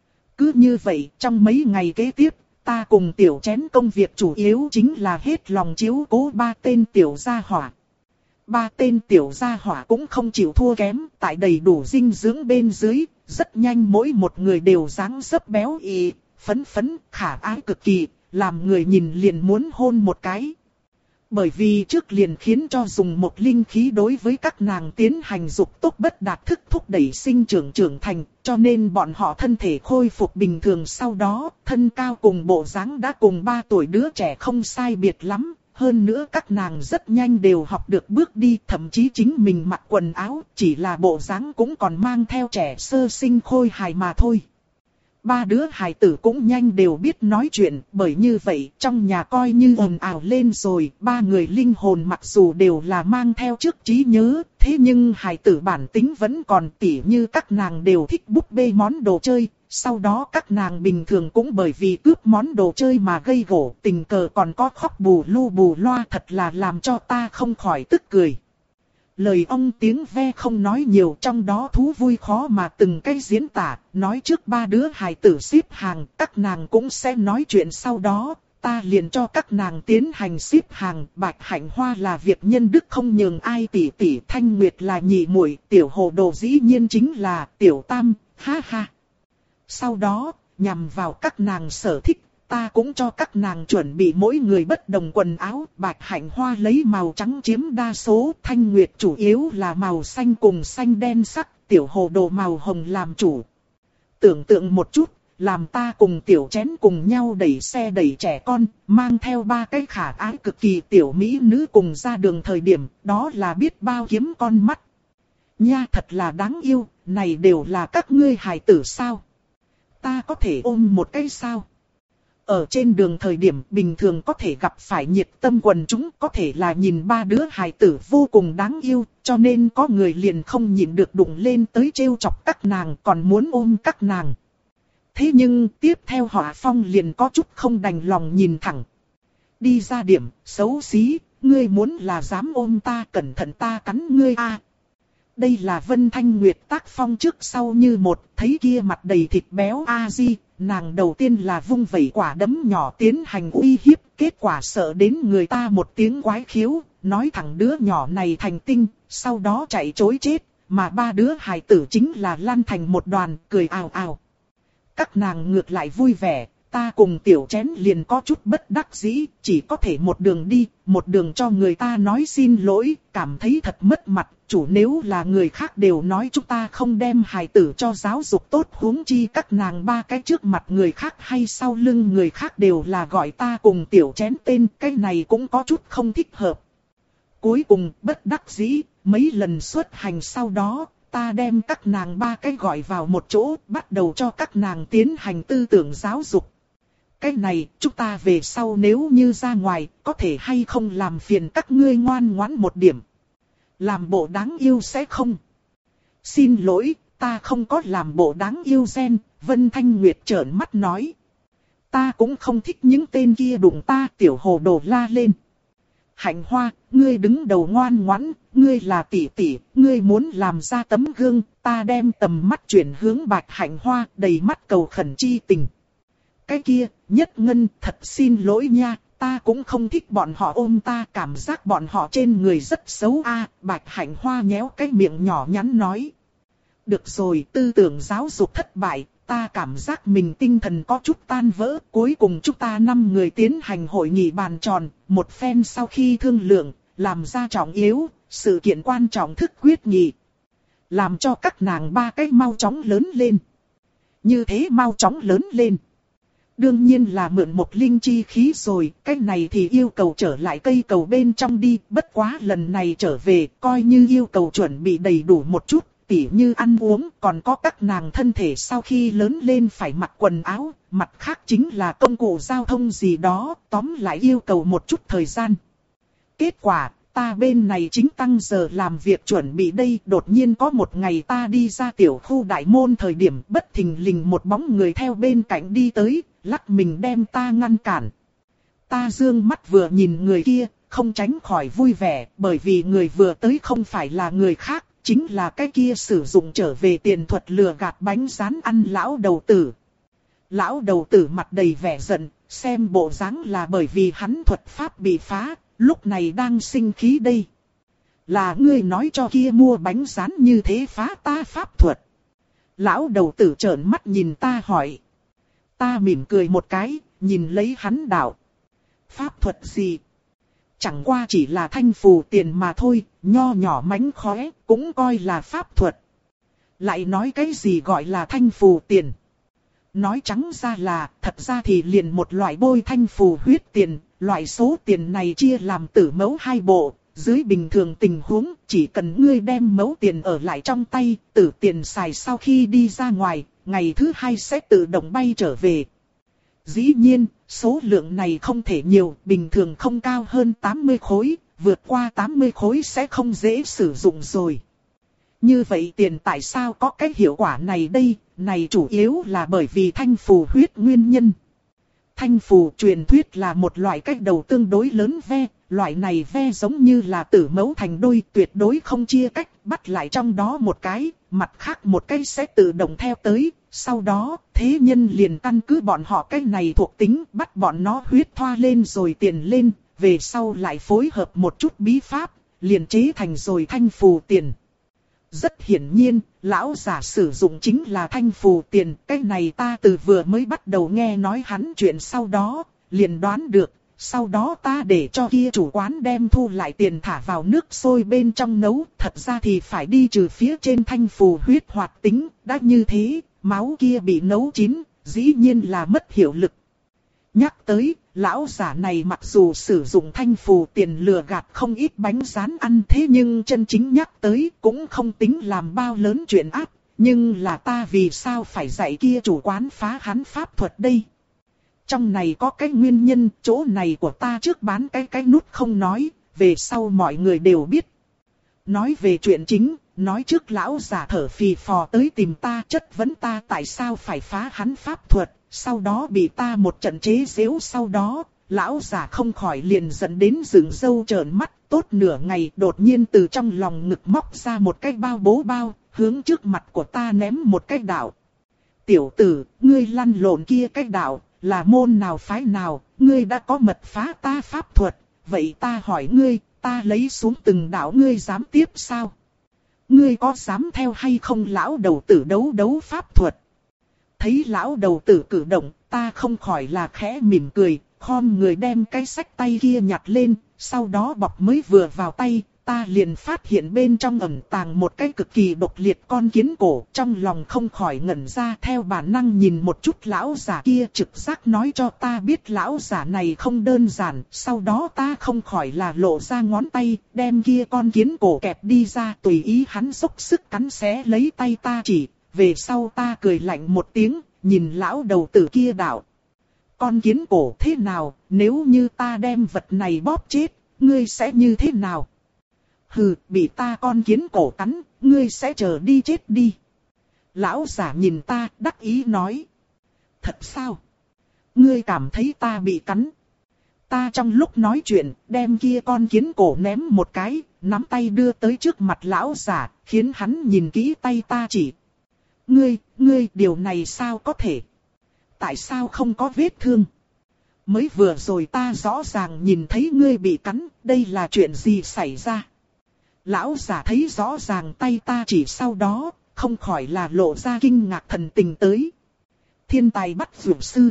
Cứ như vậy, trong mấy ngày kế tiếp, ta cùng tiểu chén công việc chủ yếu chính là hết lòng chiếu cố ba tên tiểu gia hỏa. Ba tên tiểu gia hỏa cũng không chịu thua kém, tại đầy đủ dinh dưỡng bên dưới, rất nhanh mỗi một người đều dáng dấp béo ị, phấn phấn, khả ái cực kỳ, làm người nhìn liền muốn hôn một cái. Bởi vì trước liền khiến cho dùng một linh khí đối với các nàng tiến hành dục tốc bất đạt thức thúc đẩy sinh trưởng trưởng thành, cho nên bọn họ thân thể khôi phục bình thường, sau đó, thân cao cùng bộ dáng đã cùng ba tuổi đứa trẻ không sai biệt lắm. Hơn nữa các nàng rất nhanh đều học được bước đi, thậm chí chính mình mặc quần áo, chỉ là bộ dáng cũng còn mang theo trẻ sơ sinh khôi hài mà thôi. Ba đứa hài tử cũng nhanh đều biết nói chuyện, bởi như vậy trong nhà coi như ồn ào lên rồi. Ba người linh hồn mặc dù đều là mang theo trước trí nhớ, thế nhưng hài tử bản tính vẫn còn, tỉ như các nàng đều thích búp bê món đồ chơi. Sau đó các nàng bình thường cũng bởi vì cướp món đồ chơi mà gây gổ, tình cờ còn có khóc bù lu bù loa, thật là làm cho ta không khỏi tức cười. Lời ông tiếng ve không nói nhiều, trong đó thú vui khó mà từng cái diễn tả, nói trước ba đứa hài tử xếp hàng, các nàng cũng sẽ nói chuyện, sau đó, ta liền cho các nàng tiến hành xếp hàng. Bạch Hạnh Hoa là việc nhân đức không nhường ai, tỷ tỷ Thanh Nguyệt là nhị muội, tiểu hồ đồ dĩ nhiên chính là tiểu tam, ha ha. Sau đó, nhằm vào các nàng sở thích, ta cũng cho các nàng chuẩn bị mỗi người bất đồng quần áo. Bạch Hạnh Hoa lấy màu trắng chiếm đa số, Thanh Nguyệt chủ yếu là màu xanh cùng xanh đen sắc, tiểu hồ đồ màu hồng làm chủ. Tưởng tượng một chút, làm ta cùng tiểu chén cùng nhau đẩy xe đẩy trẻ con, mang theo ba cái khả ái cực kỳ tiểu mỹ nữ cùng ra đường thời điểm, đó là biết bao kiếm con mắt. Nha, thật là đáng yêu, này đều là các ngươi hài tử sao? Ta có thể ôm một cái sao? Ở trên đường thời điểm bình thường có thể gặp phải nhiệt tâm quần chúng, có thể là nhìn ba đứa hài tử vô cùng đáng yêu, cho nên có người liền không nhịn được đụng lên tới trêu chọc các nàng, còn muốn ôm các nàng. Thế nhưng tiếp theo Họa Phong liền có chút không đành lòng nhìn thẳng. Đi ra điểm, xấu xí, ngươi muốn là dám ôm ta, cẩn thận ta cắn ngươi a. Đây là Vân Thanh Nguyệt tác phong trước sau như một, thấy kia mặt đầy thịt béo a di, nàng đầu tiên là vung vẩy quả đấm nhỏ tiến hành uy hiếp, kết quả sợ đến người ta một tiếng quái khiếu, nói thẳng đứa nhỏ này thành tinh, sau đó chạy trối chết, mà ba đứa hài tử chính là lăn thành một đoàn, cười ào ào. Các nàng ngược lại vui vẻ, ta cùng tiểu chén liền có chút bất đắc dĩ, chỉ có thể một đường đi, một đường cho người ta nói xin lỗi, cảm thấy thật mất mặt. Chủ nếu là người khác đều nói chúng ta không đem hài tử cho giáo dục tốt, huống chi các nàng ba cái trước mặt người khác hay sau lưng người khác đều là gọi ta cùng tiểu chén tên, cái này cũng có chút không thích hợp. Cuối cùng bất đắc dĩ, mấy lần xuất hành sau đó, ta đem các nàng ba cái gọi vào một chỗ, bắt đầu cho các nàng tiến hành tư tưởng giáo dục. Cái này, chúng ta về sau nếu như ra ngoài, có thể hay không làm phiền các ngươi ngoan ngoãn một điểm. Làm bộ đáng yêu sẽ không? Xin lỗi, ta không có làm bộ đáng yêu gen, Vân Thanh Nguyệt trợn mắt nói. Ta cũng không thích những tên kia đụng ta, tiểu hồ đồ la lên. Hạnh Hoa, ngươi đứng đầu ngoan ngoãn, ngươi là tỷ tỷ, ngươi muốn làm ra tấm gương, ta đem tầm mắt chuyển hướng Bạch Hạnh Hoa, đầy mắt cầu khẩn chi tình. Cái kia, Nhất Ngân, thật xin lỗi nha, ta cũng không thích bọn họ ôm ta, cảm giác bọn họ trên người rất xấu a. Bạch Hạnh Hoa nhéo cái miệng nhỏ nhắn nói. Được rồi, tư tưởng giáo dục thất bại, ta cảm giác mình tinh thần có chút tan vỡ. Cuối cùng chúng ta năm người tiến hành hội nghị bàn tròn, một phen sau khi thương lượng, làm ra trọng yếu, sự kiện quan trọng thức quyết nghị. Làm cho các nàng ba cái mau chóng lớn lên. Như thế mau chóng lớn lên. Đương nhiên là mượn một linh chi khí rồi, cái này thì yêu cầu trở lại cây cầu bên trong đi, bất quá lần này trở về, coi như yêu cầu chuẩn bị đầy đủ một chút, tỉ như ăn uống, còn có các nàng thân thể sau khi lớn lên phải mặc quần áo, mặt khác chính là công cụ giao thông gì đó, tóm lại yêu cầu một chút thời gian. Kết quả, ta bên này chính tăng giờ làm việc chuẩn bị đây, đột nhiên có một ngày ta đi ra tiểu khu đại môn thời điểm bất thình lình một bóng người theo bên cạnh đi tới, lắc mình đem ta ngăn cản. Ta dương mắt vừa nhìn người kia, không tránh khỏi vui vẻ, bởi vì người vừa tới không phải là người khác, chính là cái kia sử dụng trở về tiền thuật lừa gạt bánh rán ăn lão đầu tử. Lão đầu tử mặt đầy vẻ giận, xem bộ dáng là bởi vì hắn thuật pháp bị phá, lúc này đang sinh khí đây. Là ngươi nói cho kia mua bánh rán như thế phá ta pháp thuật. Lão đầu tử trợn mắt nhìn ta hỏi. Ta mỉm cười một cái, nhìn lấy hắn đạo. Pháp thuật gì? Chẳng qua chỉ là thanh phù tiền mà thôi, nho nhỏ mánh khóe, cũng coi là pháp thuật. Lại nói cái gì gọi là thanh phù tiền? Nói trắng ra là, thật ra thì liền một loại bôi thanh phù huyết tiền, loại số tiền này chia làm tử mẫu hai bộ. Dưới bình thường tình huống, chỉ cần ngươi đem mẫu tiền ở lại trong tay, tử tiền xài sau khi đi ra ngoài, ngày thứ hai sẽ tự động bay trở về. Dĩ nhiên, số lượng này không thể nhiều, bình thường không cao hơn tám mươi khối, vượt qua tám mươi khối sẽ không dễ sử dụng rồi. Như vậy tiền tại sao có cái hiệu quả này đây? Này chủ yếu là bởi vì thanh phù huyết nguyên nhân. Thanh phù truyền thuyết là một loại cách đầu tương đối lớn ve, loại này ve giống như là tử mẫu thành đôi, tuyệt đối không chia cách, bắt lại trong đó một cái, mặt khác một cái sẽ tự động theo tới. Sau đó, thế nhân liền căn cứ bọn họ cái này thuộc tính, bắt bọn nó huyết thoa lên rồi tiền lên, về sau lại phối hợp một chút bí pháp, liền chế thành rồi thanh phù tiền. Rất hiển nhiên, lão giả sử dụng chính là thanh phù tiền, cái này ta từ vừa mới bắt đầu nghe nói hắn chuyện sau đó, liền đoán được. Sau đó ta để cho kia chủ quán đem thu lại tiền thả vào nước sôi bên trong nấu, thật ra thì phải đi trừ phía trên thanh phù huyết hoạt tính, đã như thế, máu kia bị nấu chín, dĩ nhiên là mất hiệu lực. Nhắc tới, lão giả này mặc dù sử dụng thanh phù tiền lừa gạt không ít bánh rán ăn thế nhưng chân chính nhắc tới cũng không tính làm bao lớn chuyện ác, nhưng là ta vì sao phải dạy kia chủ quán phá hắn pháp thuật đây? Trong này có cái nguyên nhân, chỗ này của ta trước bán cái cái nút không nói, về sau mọi người đều biết. Nói về chuyện chính, nói trước lão giả thở phì phò tới tìm ta chất vấn ta tại sao phải phá hắn pháp thuật, sau đó bị ta một trận chế giễu sau đó, lão giả không khỏi liền dẫn đến dựng râu trợn mắt, tốt nửa ngày đột nhiên từ trong lòng ngực móc ra một cái bao bố bao, hướng trước mặt của ta ném một cái đạo. Tiểu tử, ngươi lăn lộn kia cái đạo. Là môn nào phái nào, ngươi đã có mật phá ta pháp thuật, vậy ta hỏi ngươi, ta lấy xuống từng đạo ngươi dám tiếp sao? Ngươi có dám theo hay không lão đầu tử đấu đấu pháp thuật? Thấy lão đầu tử cử động, ta không khỏi là khẽ mỉm cười, khom người đem cái sách tay kia nhặt lên, sau đó bọc mới vừa vào tay, ta liền phát hiện bên trong ẩn tàng một cái cực kỳ độc liệt con kiến cổ, trong lòng không khỏi ngẩn ra theo bản năng nhìn một chút lão giả kia trực giác nói cho ta biết lão giả này không đơn giản, sau đó ta không khỏi là lộ ra ngón tay, đem kia con kiến cổ kẹp đi ra tùy ý hắn dốc sức cắn xé lấy tay ta chỉ, về sau ta cười lạnh một tiếng, nhìn lão đầu tử kia đạo. Con kiến cổ thế nào, nếu như ta đem vật này bóp chết, ngươi sẽ như thế nào? Hừ, bị ta con kiến cổ cắn, ngươi sẽ chờ đi chết đi. Lão giả nhìn ta, đắc ý nói. Thật sao? Ngươi cảm thấy ta bị cắn? Ta trong lúc nói chuyện, đem kia con kiến cổ ném một cái, nắm tay đưa tới trước mặt lão giả, khiến hắn nhìn kỹ tay ta chỉ. Ngươi, ngươi, điều này sao có thể? Tại sao không có vết thương? Mới vừa rồi ta rõ ràng nhìn thấy ngươi bị cắn, đây là chuyện gì xảy ra? Lão giả thấy rõ ràng tay ta chỉ sau đó, không khỏi là lộ ra kinh ngạc thần tình tới. Thiên tài bắt dược sư.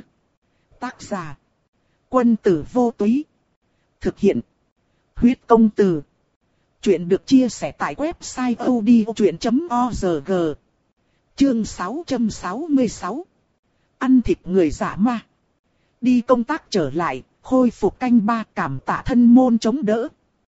Tác giả. Quân tử vô túy. Thực hiện. Huyết công từ. Chuyện được chia sẻ tại website odchuyện chấm org. Chương sáu trăm sáu mươi sáu. Ăn thịt người giả ma. Đi công tác trở lại, khôi phục canh ba, cảm tạ thân môn chống đỡ.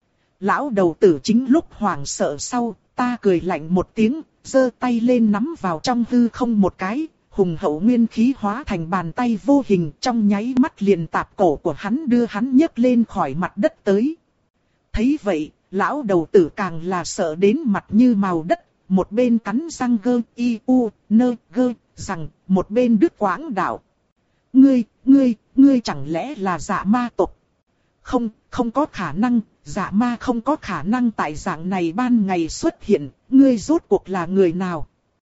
Lão đầu tử chính lúc hoảng sợ sau, ta cười lạnh một tiếng, giơ tay lên nắm vào trong hư không một cái, hùng hậu nguyên khí hóa thành bàn tay vô hình, trong nháy mắt liền tạp cổ của hắn, đưa hắn nhấc lên khỏi mặt đất tới. Thấy vậy, lão đầu tử càng là sợ đến mặt như màu đất, một bên cắn răng gơ y u nơ gơ rằng, một bên đứt quãng đạo. Ngươi, ngươi, ngươi chẳng lẽ là dạ ma tộc? Không, không có khả năng, dạ ma không có khả năng tại dạng này ban ngày xuất hiện, ngươi rốt cuộc là người nào?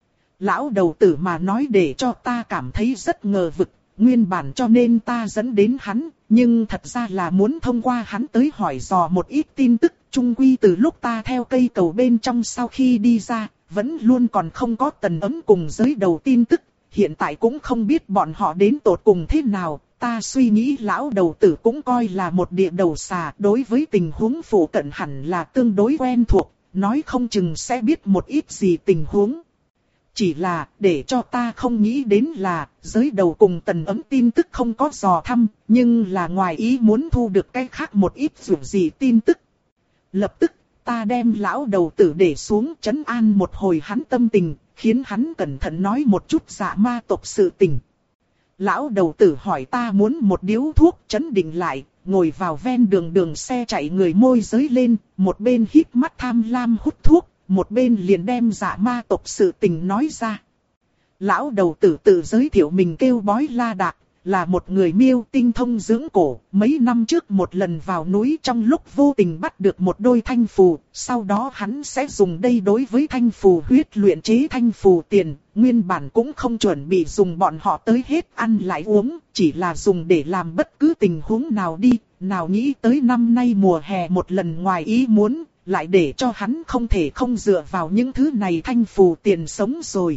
Lão đầu tử mà nói để cho ta cảm thấy rất ngờ vực, nguyên bản cho nên ta dẫn đến hắn, nhưng thật ra là muốn thông qua hắn tới hỏi dò một ít tin tức, chung quy từ lúc ta theo cây cầu bên trong sau khi đi ra, vẫn luôn còn không có tần ấm cùng giới đầu tin tức, hiện tại cũng không biết bọn họ đến tột cùng thế nào. Ta suy nghĩ lão đầu tử cũng coi là một địa đầu xà, đối với tình huống phụ cận hẳn là tương đối quen thuộc, nói không chừng sẽ biết một ít gì tình huống. Chỉ là, để cho ta không nghĩ đến là, giới đầu cùng tần ấm tin tức không có dò thăm, nhưng là ngoài ý muốn thu được cái khác một ít dù gì tin tức. Lập tức, ta đem lão đầu tử để xuống trấn an một hồi hắn tâm tình, khiến hắn cẩn thận nói một chút dạ ma tộc sự tình. Lão đầu tử hỏi ta muốn một điếu thuốc, trấn định lại, ngồi vào ven đường đường xe chạy người môi giới lên, một bên híp mắt tham lam hút thuốc, một bên liền đem dạ ma tộc sự tình nói ra. Lão đầu tử tự giới thiệu mình kêu Bói La Đạc, là một người miêu tinh thông dưỡng cổ, mấy năm trước một lần vào núi trong lúc vô tình bắt được một đôi thanh phù, sau đó hắn sẽ dùng đây đối với thanh phù huyết luyện chế thanh phù tiền, nguyên bản cũng không chuẩn bị dùng bọn họ tới hết ăn lại uống, chỉ là dùng để làm bất cứ tình huống nào đi, nào nghĩ tới năm nay mùa hè một lần ngoài ý muốn, lại để cho hắn không thể không dựa vào những thứ này thanh phù tiền sống rồi.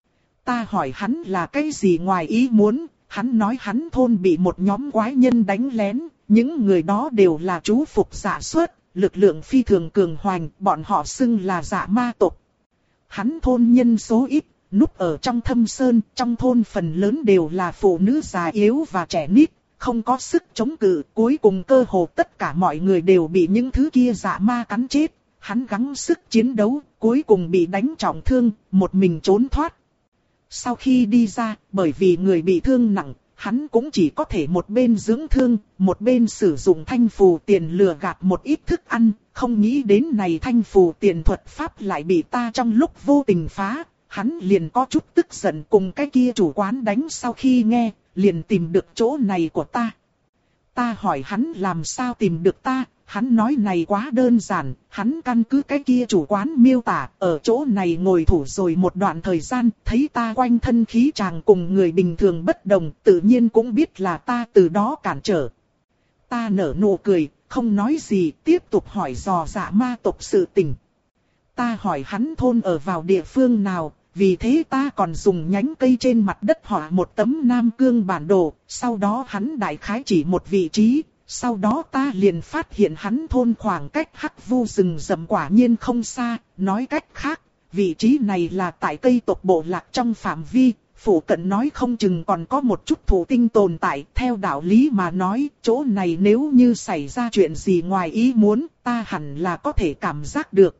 Ta hỏi hắn là cái gì ngoài ý muốn? Hắn nói hắn thôn bị một nhóm quái nhân đánh lén, những người đó đều là chú phục giả xuất, lực lượng phi thường cường hoành, bọn họ xưng là dạ ma tộc. Hắn thôn nhân số ít, núp ở trong thâm sơn, trong thôn phần lớn đều là phụ nữ già yếu và trẻ nít, không có sức chống cự, cuối cùng cơ hồ tất cả mọi người đều bị những thứ kia dạ ma cắn chết. Hắn gắng sức chiến đấu, cuối cùng bị đánh trọng thương, một mình trốn thoát. Sau khi đi ra, bởi vì người bị thương nặng, hắn cũng chỉ có thể một bên dưỡng thương, một bên sử dụng thanh phù tiền lừa gạt một ít thức ăn, không nghĩ đến này thanh phù tiền thuật pháp lại bị ta trong lúc vô tình phá, hắn liền có chút tức giận cùng cái kia chủ quán đánh sau khi nghe, liền tìm được chỗ này của ta. Ta hỏi hắn làm sao tìm được ta, hắn nói này quá đơn giản, hắn căn cứ cái kia chủ quán miêu tả, ở chỗ này ngồi thủ rồi một đoạn thời gian, thấy ta quanh thân khí chàng cùng người bình thường bất đồng, tự nhiên cũng biết là ta từ đó cản trở. Ta nở nụ cười, không nói gì, tiếp tục hỏi dò dạ ma tộc sự tình. Ta hỏi hắn thôn ở vào địa phương nào, vì thế ta còn dùng nhánh cây trên mặt đất họa một tấm Nam Cương bản đồ, sau đó hắn đại khái chỉ một vị trí. Sau đó ta liền phát hiện hắn thôn khoảng cách Hắc Vu rừng rậm quả nhiên không xa, nói cách khác, vị trí này là tại cây tộc bộ lạc trong phạm vi, phụ cận nói không chừng còn có một chút thổ tinh tồn tại, theo đạo lý mà nói, chỗ này nếu như xảy ra chuyện gì ngoài ý muốn, ta hẳn là có thể cảm giác được.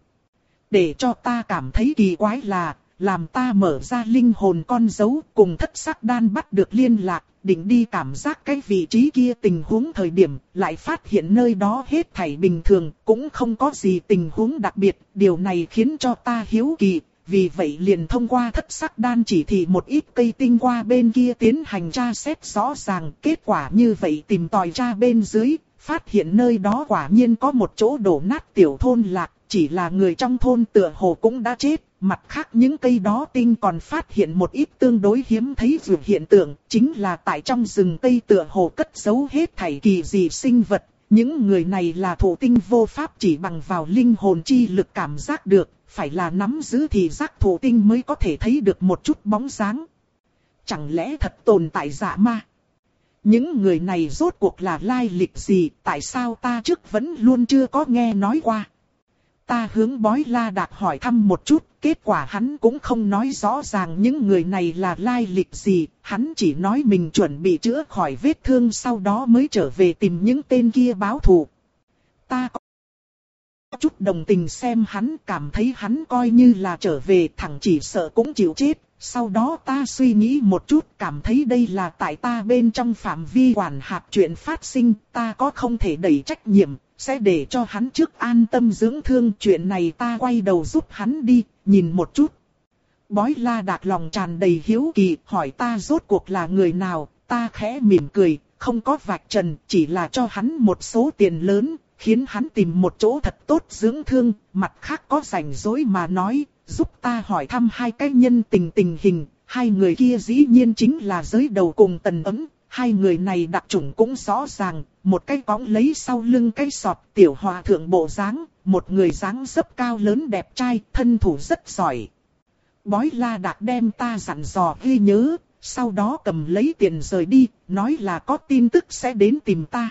Để cho ta cảm thấy kỳ quái là, làm ta mở ra linh hồn con dấu cùng thất sắc đan bắt được liên lạc, định đi cảm giác cái vị trí kia tình huống thời điểm, lại phát hiện nơi đó hết thảy bình thường, cũng không có gì tình huống đặc biệt, điều này khiến cho ta hiếu kỳ, vì vậy liền thông qua thất sắc đan chỉ thị một ít cây tinh qua bên kia tiến hành tra xét rõ ràng, kết quả như vậy tìm tòi tra bên dưới, phát hiện nơi đó quả nhiên có một chỗ đổ nát tiểu thôn lạc, chỉ là người trong thôn tựa hồ cũng đã chết. Mặt khác những cây đó tinh còn phát hiện một ít tương đối hiếm thấy vượt hiện tượng, chính là tại trong rừng cây tựa hồ cất giấu hết thảy kỳ dị sinh vật. Những người này là thổ tinh vô pháp chỉ bằng vào linh hồn chi lực cảm giác được, phải là nắm giữ thì giác thổ tinh mới có thể thấy được một chút bóng dáng. Chẳng lẽ thật tồn tại dạ ma? Những người này rốt cuộc là lai lịch gì, tại sao ta trước vẫn luôn chưa có nghe nói qua? Ta hướng Bói La Đạc hỏi thăm một chút, kết quả hắn cũng không nói rõ ràng những người này là lai lịch gì, hắn chỉ nói mình chuẩn bị chữa khỏi vết thương sau đó mới trở về tìm những tên kia báo thù. Ta có chút đồng tình xem hắn, cảm thấy hắn coi như là trở về thẳng chỉ sợ cũng chịu chết. Sau đó ta suy nghĩ một chút, cảm thấy đây là tại ta bên trong phạm vi quản hạt chuyện phát sinh, ta có không thể đẩy trách nhiệm, sẽ để cho hắn trước an tâm dưỡng thương. Chuyện này ta quay đầu giúp hắn đi, nhìn một chút. Bói La Đạc lòng tràn đầy hiếu kỳ, hỏi ta rốt cuộc là người nào. Ta khẽ mỉm cười, không có vạch trần, chỉ là cho hắn một số tiền lớn, khiến hắn tìm một chỗ thật tốt dưỡng thương. Mặt khác có rảnh rỗi mà nói, giúp ta hỏi thăm hai cái nhân tình tình hình. Hai người kia dĩ nhiên chính là Giới Đầu cùng Tần Ấm. Hai người này đặc chủng cũng rõ ràng, một cái cõng lấy sau lưng cái sọt tiểu hòa thượng bộ dáng, một người dáng dấp cao lớn đẹp trai, thân thủ rất giỏi. Bói La Đạc đem ta dặn dò ghi nhớ, sau đó cầm lấy tiền rời đi, nói là có tin tức sẽ đến tìm ta.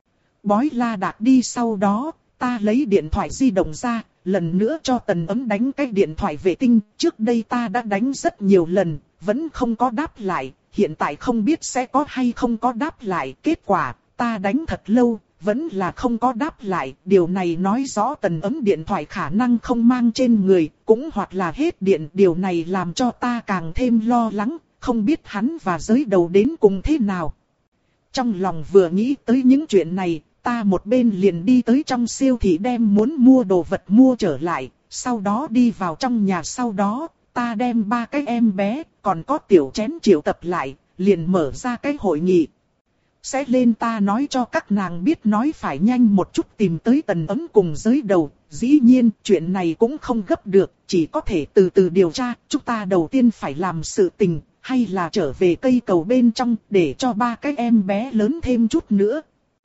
Bói La Đạc đi sau đó, ta lấy điện thoại di động ra, lần nữa cho Tần Ấm đánh cái điện thoại vệ tinh. Trước đây ta đã đánh rất nhiều lần, vẫn không có đáp lại, hiện tại không biết sẽ có hay không có đáp lại. Kết quả, ta đánh thật lâu, vẫn là không có đáp lại. Điều này nói rõ Tần Ấm điện thoại khả năng không mang trên người, cũng hoặc là hết điện. Điều này làm cho ta càng thêm lo lắng, không biết hắn và Giới Đầu đến cùng thế nào. Trong lòng vừa nghĩ tới những chuyện này, ta một bên liền đi tới trong siêu thị đem muốn mua đồ vật mua trở lại, sau đó đi vào trong nhà. Sau đó, ta đem ba cái em bé, còn có Tiểu Chén triệu tập lại, liền mở ra cái hội nghị. Sẽ lên ta nói cho các nàng biết nói phải nhanh một chút tìm tới Tần Ấm cùng Giới Đầu. Dĩ nhiên, chuyện này cũng không gấp được, chỉ có thể từ từ điều tra. Chúng ta đầu tiên phải làm sự tình, hay là trở về cây cầu bên trong, để cho ba cái em bé lớn thêm chút nữa.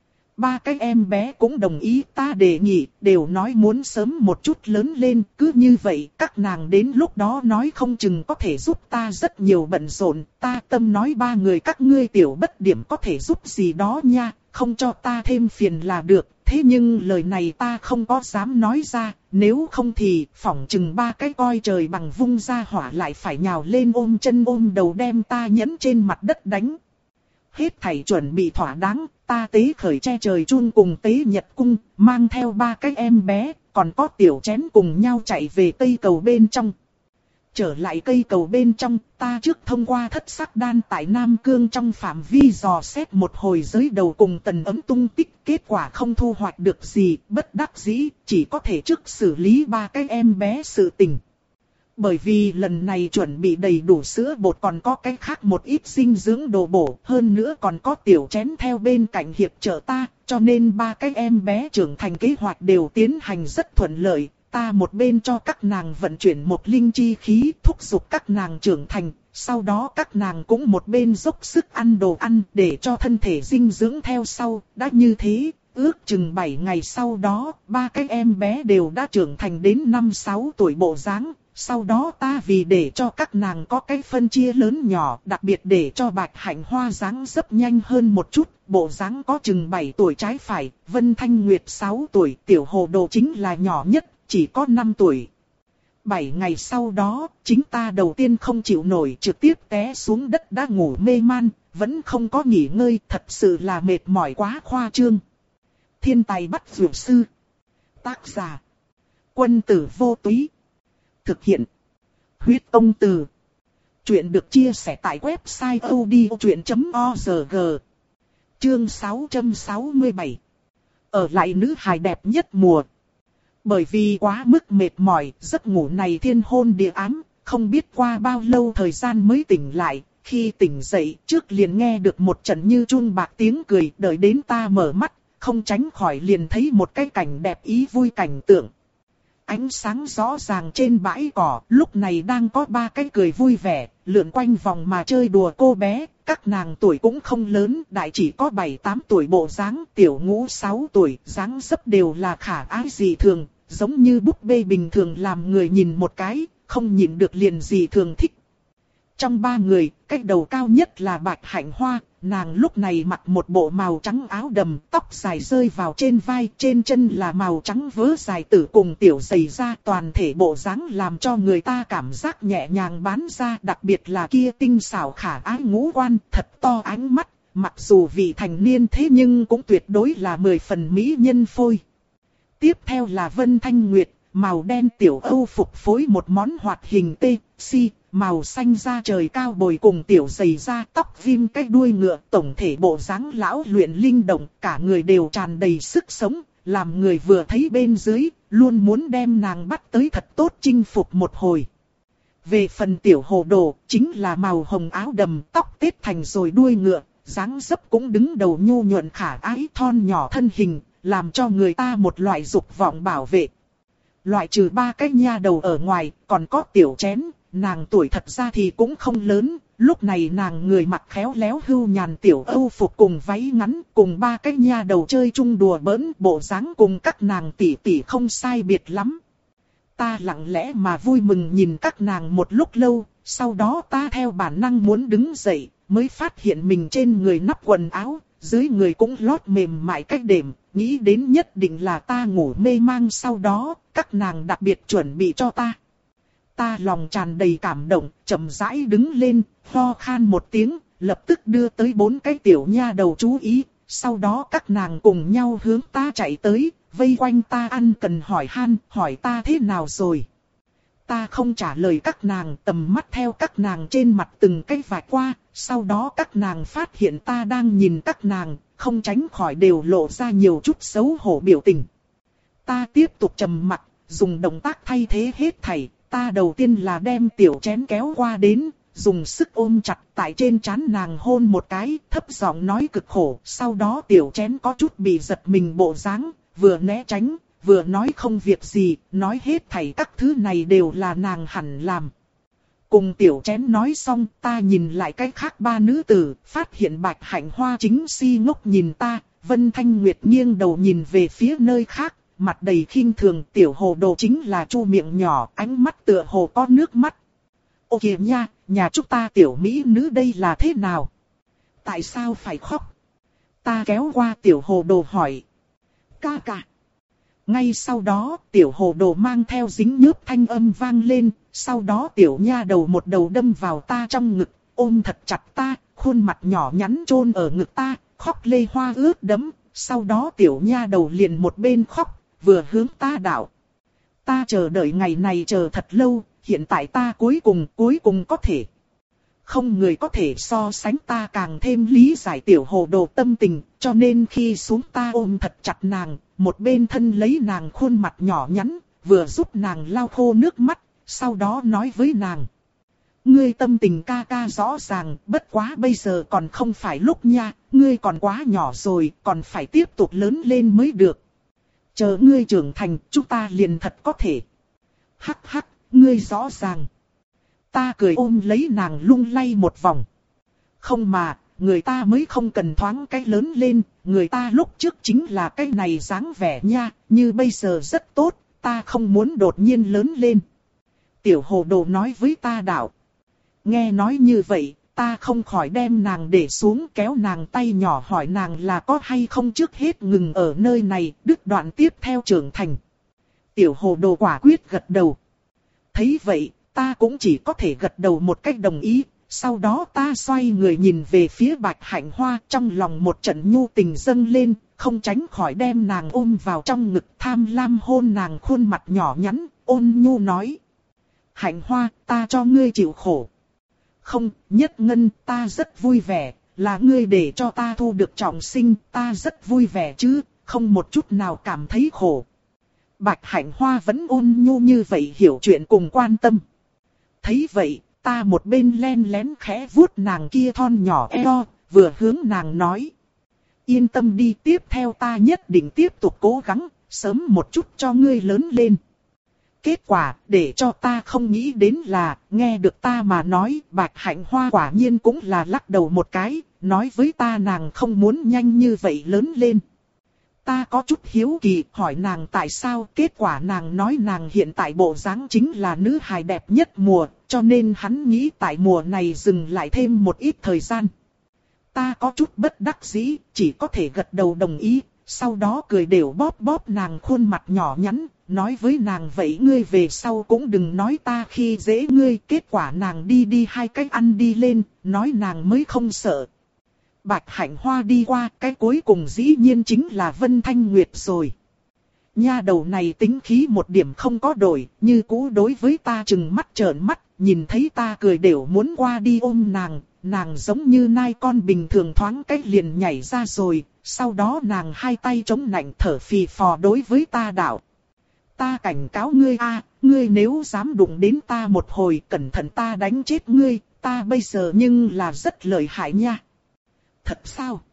Ba cái em bé cũng đồng ý ta đề nghị, đều nói muốn sớm một chút lớn lên. Cứ như vậy, các nàng đến lúc đó nói không chừng có thể giúp ta rất nhiều bận rộn. Ta tâm nói ba người các ngươi tiểu bất điểm có thể giúp gì đó nha, không cho ta thêm phiền là được. Thế nhưng lời này ta không có dám nói ra, nếu không thì phỏng chừng ba cái coi trời bằng vung ra hỏa lại phải nhào lên ôm chân ôm đầu đem ta nhấn trên mặt đất đánh. Hết thảy chuẩn bị thỏa đáng, ta tế khởi che trời chun cùng tế nhật cung, mang theo ba cái em bé, còn có Tiểu Chén cùng nhau chạy về cây cầu bên trong. Trở lại cây cầu bên trong, ta trước thông qua thất sắc đan tại Nam Cương trong phạm vi dò xét một hồi Giới Đầu cùng Tần Ấm tung tích, kết quả không thu hoạch được gì, bất đắc dĩ, chỉ có thể trước xử lý ba cái em bé sự tình. Bởi vì lần này chuẩn bị đầy đủ sữa bột, còn có cái khác một ít dinh dưỡng đồ bổ, hơn nữa còn có Tiểu Chén theo bên cạnh hiệp trợ ta, cho nên ba cái em bé trưởng thành kế hoạch đều tiến hành rất thuận lợi. Ta một bên cho các nàng vận chuyển một linh chi khí, thúc giục các nàng trưởng thành, sau đó các nàng cũng một bên dốc sức ăn đồ ăn để cho thân thể dinh dưỡng theo sau. Đã như thế, ước chừng bảy ngày sau đó, ba cái em bé đều đã trưởng thành đến năm sáu tuổi bộ dáng. Sau đó ta vì để cho các nàng có cái phân chia lớn nhỏ, đặc biệt để cho Bạch Hạnh Hoa dáng dấp nhanh hơn một chút, bộ dáng có chừng bảy tuổi trái phải, Vân Thanh Nguyệt sáu tuổi, Tiểu Hồ Đồ chính là nhỏ nhất, chỉ có năm tuổi. Bảy ngày sau đó, chính ta đầu tiên không chịu nổi, trực tiếp té xuống đất đã ngủ mê man, vẫn không có nghỉ ngơi, thật sự là mệt mỏi quá khoa trương. Thiên tài bắt dược sư. Tác giả: Quân Tử Vô Túy. Thực hiện: Huyết Công Từ. Chuyện được chia sẻ tại website odchuyện chấm org. Chương sáu trăm sáu mươi bảy. Ở lại nữ hài đẹp nhất mùa. Bởi vì quá mức mệt mỏi, giấc ngủ này thiên hôn địa ám, không biết qua bao lâu thời gian mới tỉnh lại. Khi tỉnh dậy, trước liền nghe được một trận như chun bạc tiếng cười, đợi đến ta mở mắt, không tránh khỏi liền thấy một cái cảnh đẹp ý vui cảnh tượng. ánh sáng rõ ràng trên bãi cỏ, lúc này đang có ba cái cười vui vẻ, lượn quanh vòng mà chơi đùa cô bé. Các nàng tuổi cũng không lớn, đại chỉ có bảy tám tuổi bộ dáng, tiểu ngũ sáu tuổi, dáng dấp đều là khả ái dị thường, giống như búp bê bình thường làm người nhìn một cái, không nhìn được liền dị thường thích. Trong ba người, cái đầu cao nhất là Bạch Hạnh Hoa, nàng lúc này mặc một bộ màu trắng áo đầm, tóc dài rơi vào trên vai, trên chân là màu trắng vớ dài tử cùng tiểu giày da, toàn thể bộ dáng làm cho người ta cảm giác nhẹ nhàng bắn ra, đặc biệt là kia tinh xảo khả ái ngũ quan, thật to ánh mắt, mặc dù vị thành niên thế nhưng cũng tuyệt đối là mười phần mỹ nhân phôi. Tiếp theo là Vân Thanh Nguyệt, màu đen tiểu âu phục phối một món hoạt hình tê, si, màu xanh da trời cao bồi cùng tiểu giày da, tóc vim cái đuôi ngựa, tổng thể bộ dáng lão luyện linh động, cả người đều tràn đầy sức sống, làm người vừa thấy bên dưới, luôn muốn đem nàng bắt tới thật tốt chinh phục một hồi. Về phần tiểu hồ đồ, chính là màu hồng áo đầm, tóc tết thành rồi đuôi ngựa, dáng dấp cũng đứng đầu nhu nhuận khả ái thon nhỏ thân hình, làm cho người ta một loại dục vọng bảo vệ. Loại trừ ba cái nha đầu ở ngoài, còn có tiểu chén, nàng tuổi thật ra thì cũng không lớn, lúc này nàng người mặc khéo léo hưu nhàn tiểu âu phục cùng váy ngắn, cùng ba cái nha đầu chơi chung đùa bỡn, bộ dáng cùng các nàng tỷ tỷ không sai biệt lắm. Ta lặng lẽ mà vui mừng nhìn các nàng một lúc lâu, sau đó ta theo bản năng muốn đứng dậy, mới phát hiện mình trên người nắp quần áo, dưới người cũng lót mềm mại cách đệm, nghĩ đến nhất định là ta ngủ mê mang sau đó, các nàng đặc biệt chuẩn bị cho ta. Ta lòng tràn đầy cảm động, chậm rãi đứng lên, ho khan một tiếng, lập tức đưa tới bốn cái tiểu nha đầu chú ý, sau đó các nàng cùng nhau hướng ta chạy tới, vây quanh ta ăn cần hỏi han, hỏi ta thế nào rồi. Ta không trả lời các nàng, tầm mắt theo các nàng trên mặt từng cái vạch qua, sau đó các nàng phát hiện ta đang nhìn các nàng, không tránh khỏi đều lộ ra nhiều chút xấu hổ biểu tình. Ta tiếp tục trầm mặc, dùng động tác thay thế hết thảy, ta đầu tiên là đem tiểu chén kéo qua đến, dùng sức ôm chặt tại trên trán nàng hôn một cái, thấp giọng nói cực khổ, sau đó tiểu chén có chút bị giật mình bộ dáng, vừa né tránh, vừa nói không việc gì, nói hết thảy các thứ này đều là nàng hẳn làm. Cùng tiểu chén nói xong, ta nhìn lại cái khác ba nữ tử, phát hiện Bạch Hạnh Hoa chính si ngốc nhìn ta, Vân Thanh Nguyệt nghiêng đầu nhìn về phía nơi khác, mặt đầy khinh thường, tiểu hồ đồ chính là chu miệng nhỏ, ánh mắt tựa hồ có nước mắt. Ô kìa nha, nhà chúng ta tiểu mỹ nữ đây là thế nào? Tại sao phải khóc? Ta kéo qua tiểu hồ đồ hỏi. Ca ca. Ngay sau đó, tiểu hồ đồ mang theo dính nhớp thanh âm vang lên, sau đó tiểu nha đầu một đầu đâm vào ta trong ngực, ôm thật chặt ta, khuôn mặt nhỏ nhắn chôn ở ngực ta, khóc lê hoa ướt đẫm, sau đó tiểu nha đầu liền một bên khóc, vừa hướng ta đạo. Ta chờ đợi ngày này chờ thật lâu, hiện tại ta cuối cùng, cuối cùng có thể. Không người có thể so sánh ta càng thêm lý giải tiểu hồ đồ tâm tình, cho nên khi xuống ta ôm thật chặt nàng, một bên thân lấy nàng khuôn mặt nhỏ nhắn, vừa giúp nàng lau khô nước mắt, sau đó nói với nàng. Ngươi tâm tình ca ca rõ ràng, bất quá bây giờ còn không phải lúc nha, ngươi còn quá nhỏ rồi, còn phải tiếp tục lớn lên mới được. Chờ ngươi trưởng thành, chúng ta liền thật có thể. Hắc hắc, ngươi rõ ràng. Ta cười ôm lấy nàng lung lay một vòng. Không mà, người ta mới không cần thoáng cái lớn lên, người ta lúc trước chính là cái này dáng vẻ nha, như bây giờ rất tốt, ta không muốn đột nhiên lớn lên. Tiểu hồ đồ nói với ta đạo. Nghe nói như vậy, ta không khỏi đem nàng để xuống kéo nàng tay nhỏ hỏi nàng là có hay không trước hết ngừng ở nơi này, đứt đoạn tiếp theo trưởng thành. Tiểu hồ đồ quả quyết gật đầu. Thấy vậy, ta cũng chỉ có thể gật đầu một cách đồng ý, sau đó ta xoay người nhìn về phía Bạch Hạnh Hoa, trong lòng một trận nhu tình dâng lên, không tránh khỏi đem nàng ôm vào trong ngực, tham lam hôn nàng khuôn mặt nhỏ nhắn, ôn nhu nói. Hạnh Hoa, ta cho ngươi chịu khổ. Không, Nhất Ngân, ta rất vui vẻ, là ngươi để cho ta thu được trọng sinh, ta rất vui vẻ chứ, không một chút nào cảm thấy khổ. Bạch Hạnh Hoa vẫn ôn nhu như vậy hiểu chuyện cùng quan tâm. Thấy vậy, ta một bên len lén khẽ vuốt nàng kia thon nhỏ eo, vừa hướng nàng nói. Yên tâm đi, tiếp theo ta nhất định tiếp tục cố gắng, sớm một chút cho ngươi lớn lên. Kết quả, để cho ta không nghĩ đến là, nghe được ta mà nói, Bạch Hạnh Hoa quả nhiên cũng là lắc đầu một cái, nói với ta nàng không muốn nhanh như vậy lớn lên. Ta có chút hiếu kỳ, hỏi nàng tại sao, kết quả nàng nói nàng hiện tại bộ dáng chính là nữ hài đẹp nhất mùa, cho nên hắn nghĩ tại mùa này dừng lại thêm một ít thời gian. Ta có chút bất đắc dĩ, chỉ có thể gật đầu đồng ý, sau đó cười đều bóp bóp nàng khuôn mặt nhỏ nhắn, nói với nàng vậy ngươi về sau cũng đừng nói ta khi dễ ngươi, kết quả nàng đi đi hai cách ăn đi lên, nói nàng mới không sợ. Bạch Hạnh Hoa đi qua, cái cuối cùng dĩ nhiên chính là Vân Thanh Nguyệt rồi. Nha đầu này tính khí một điểm không có đổi, như cũ đối với ta chừng mắt trợn mắt, nhìn thấy ta cười đều muốn qua đi ôm nàng, nàng giống như nai con bình thường thoáng cách liền nhảy ra rồi, sau đó nàng hai tay chống nạnh thở phì phò đối với ta đạo. Ta cảnh cáo ngươi a, ngươi nếu dám đụng đến ta một hồi cẩn thận ta đánh chết ngươi, ta bây giờ nhưng là rất lợi hại nha. Thật sao?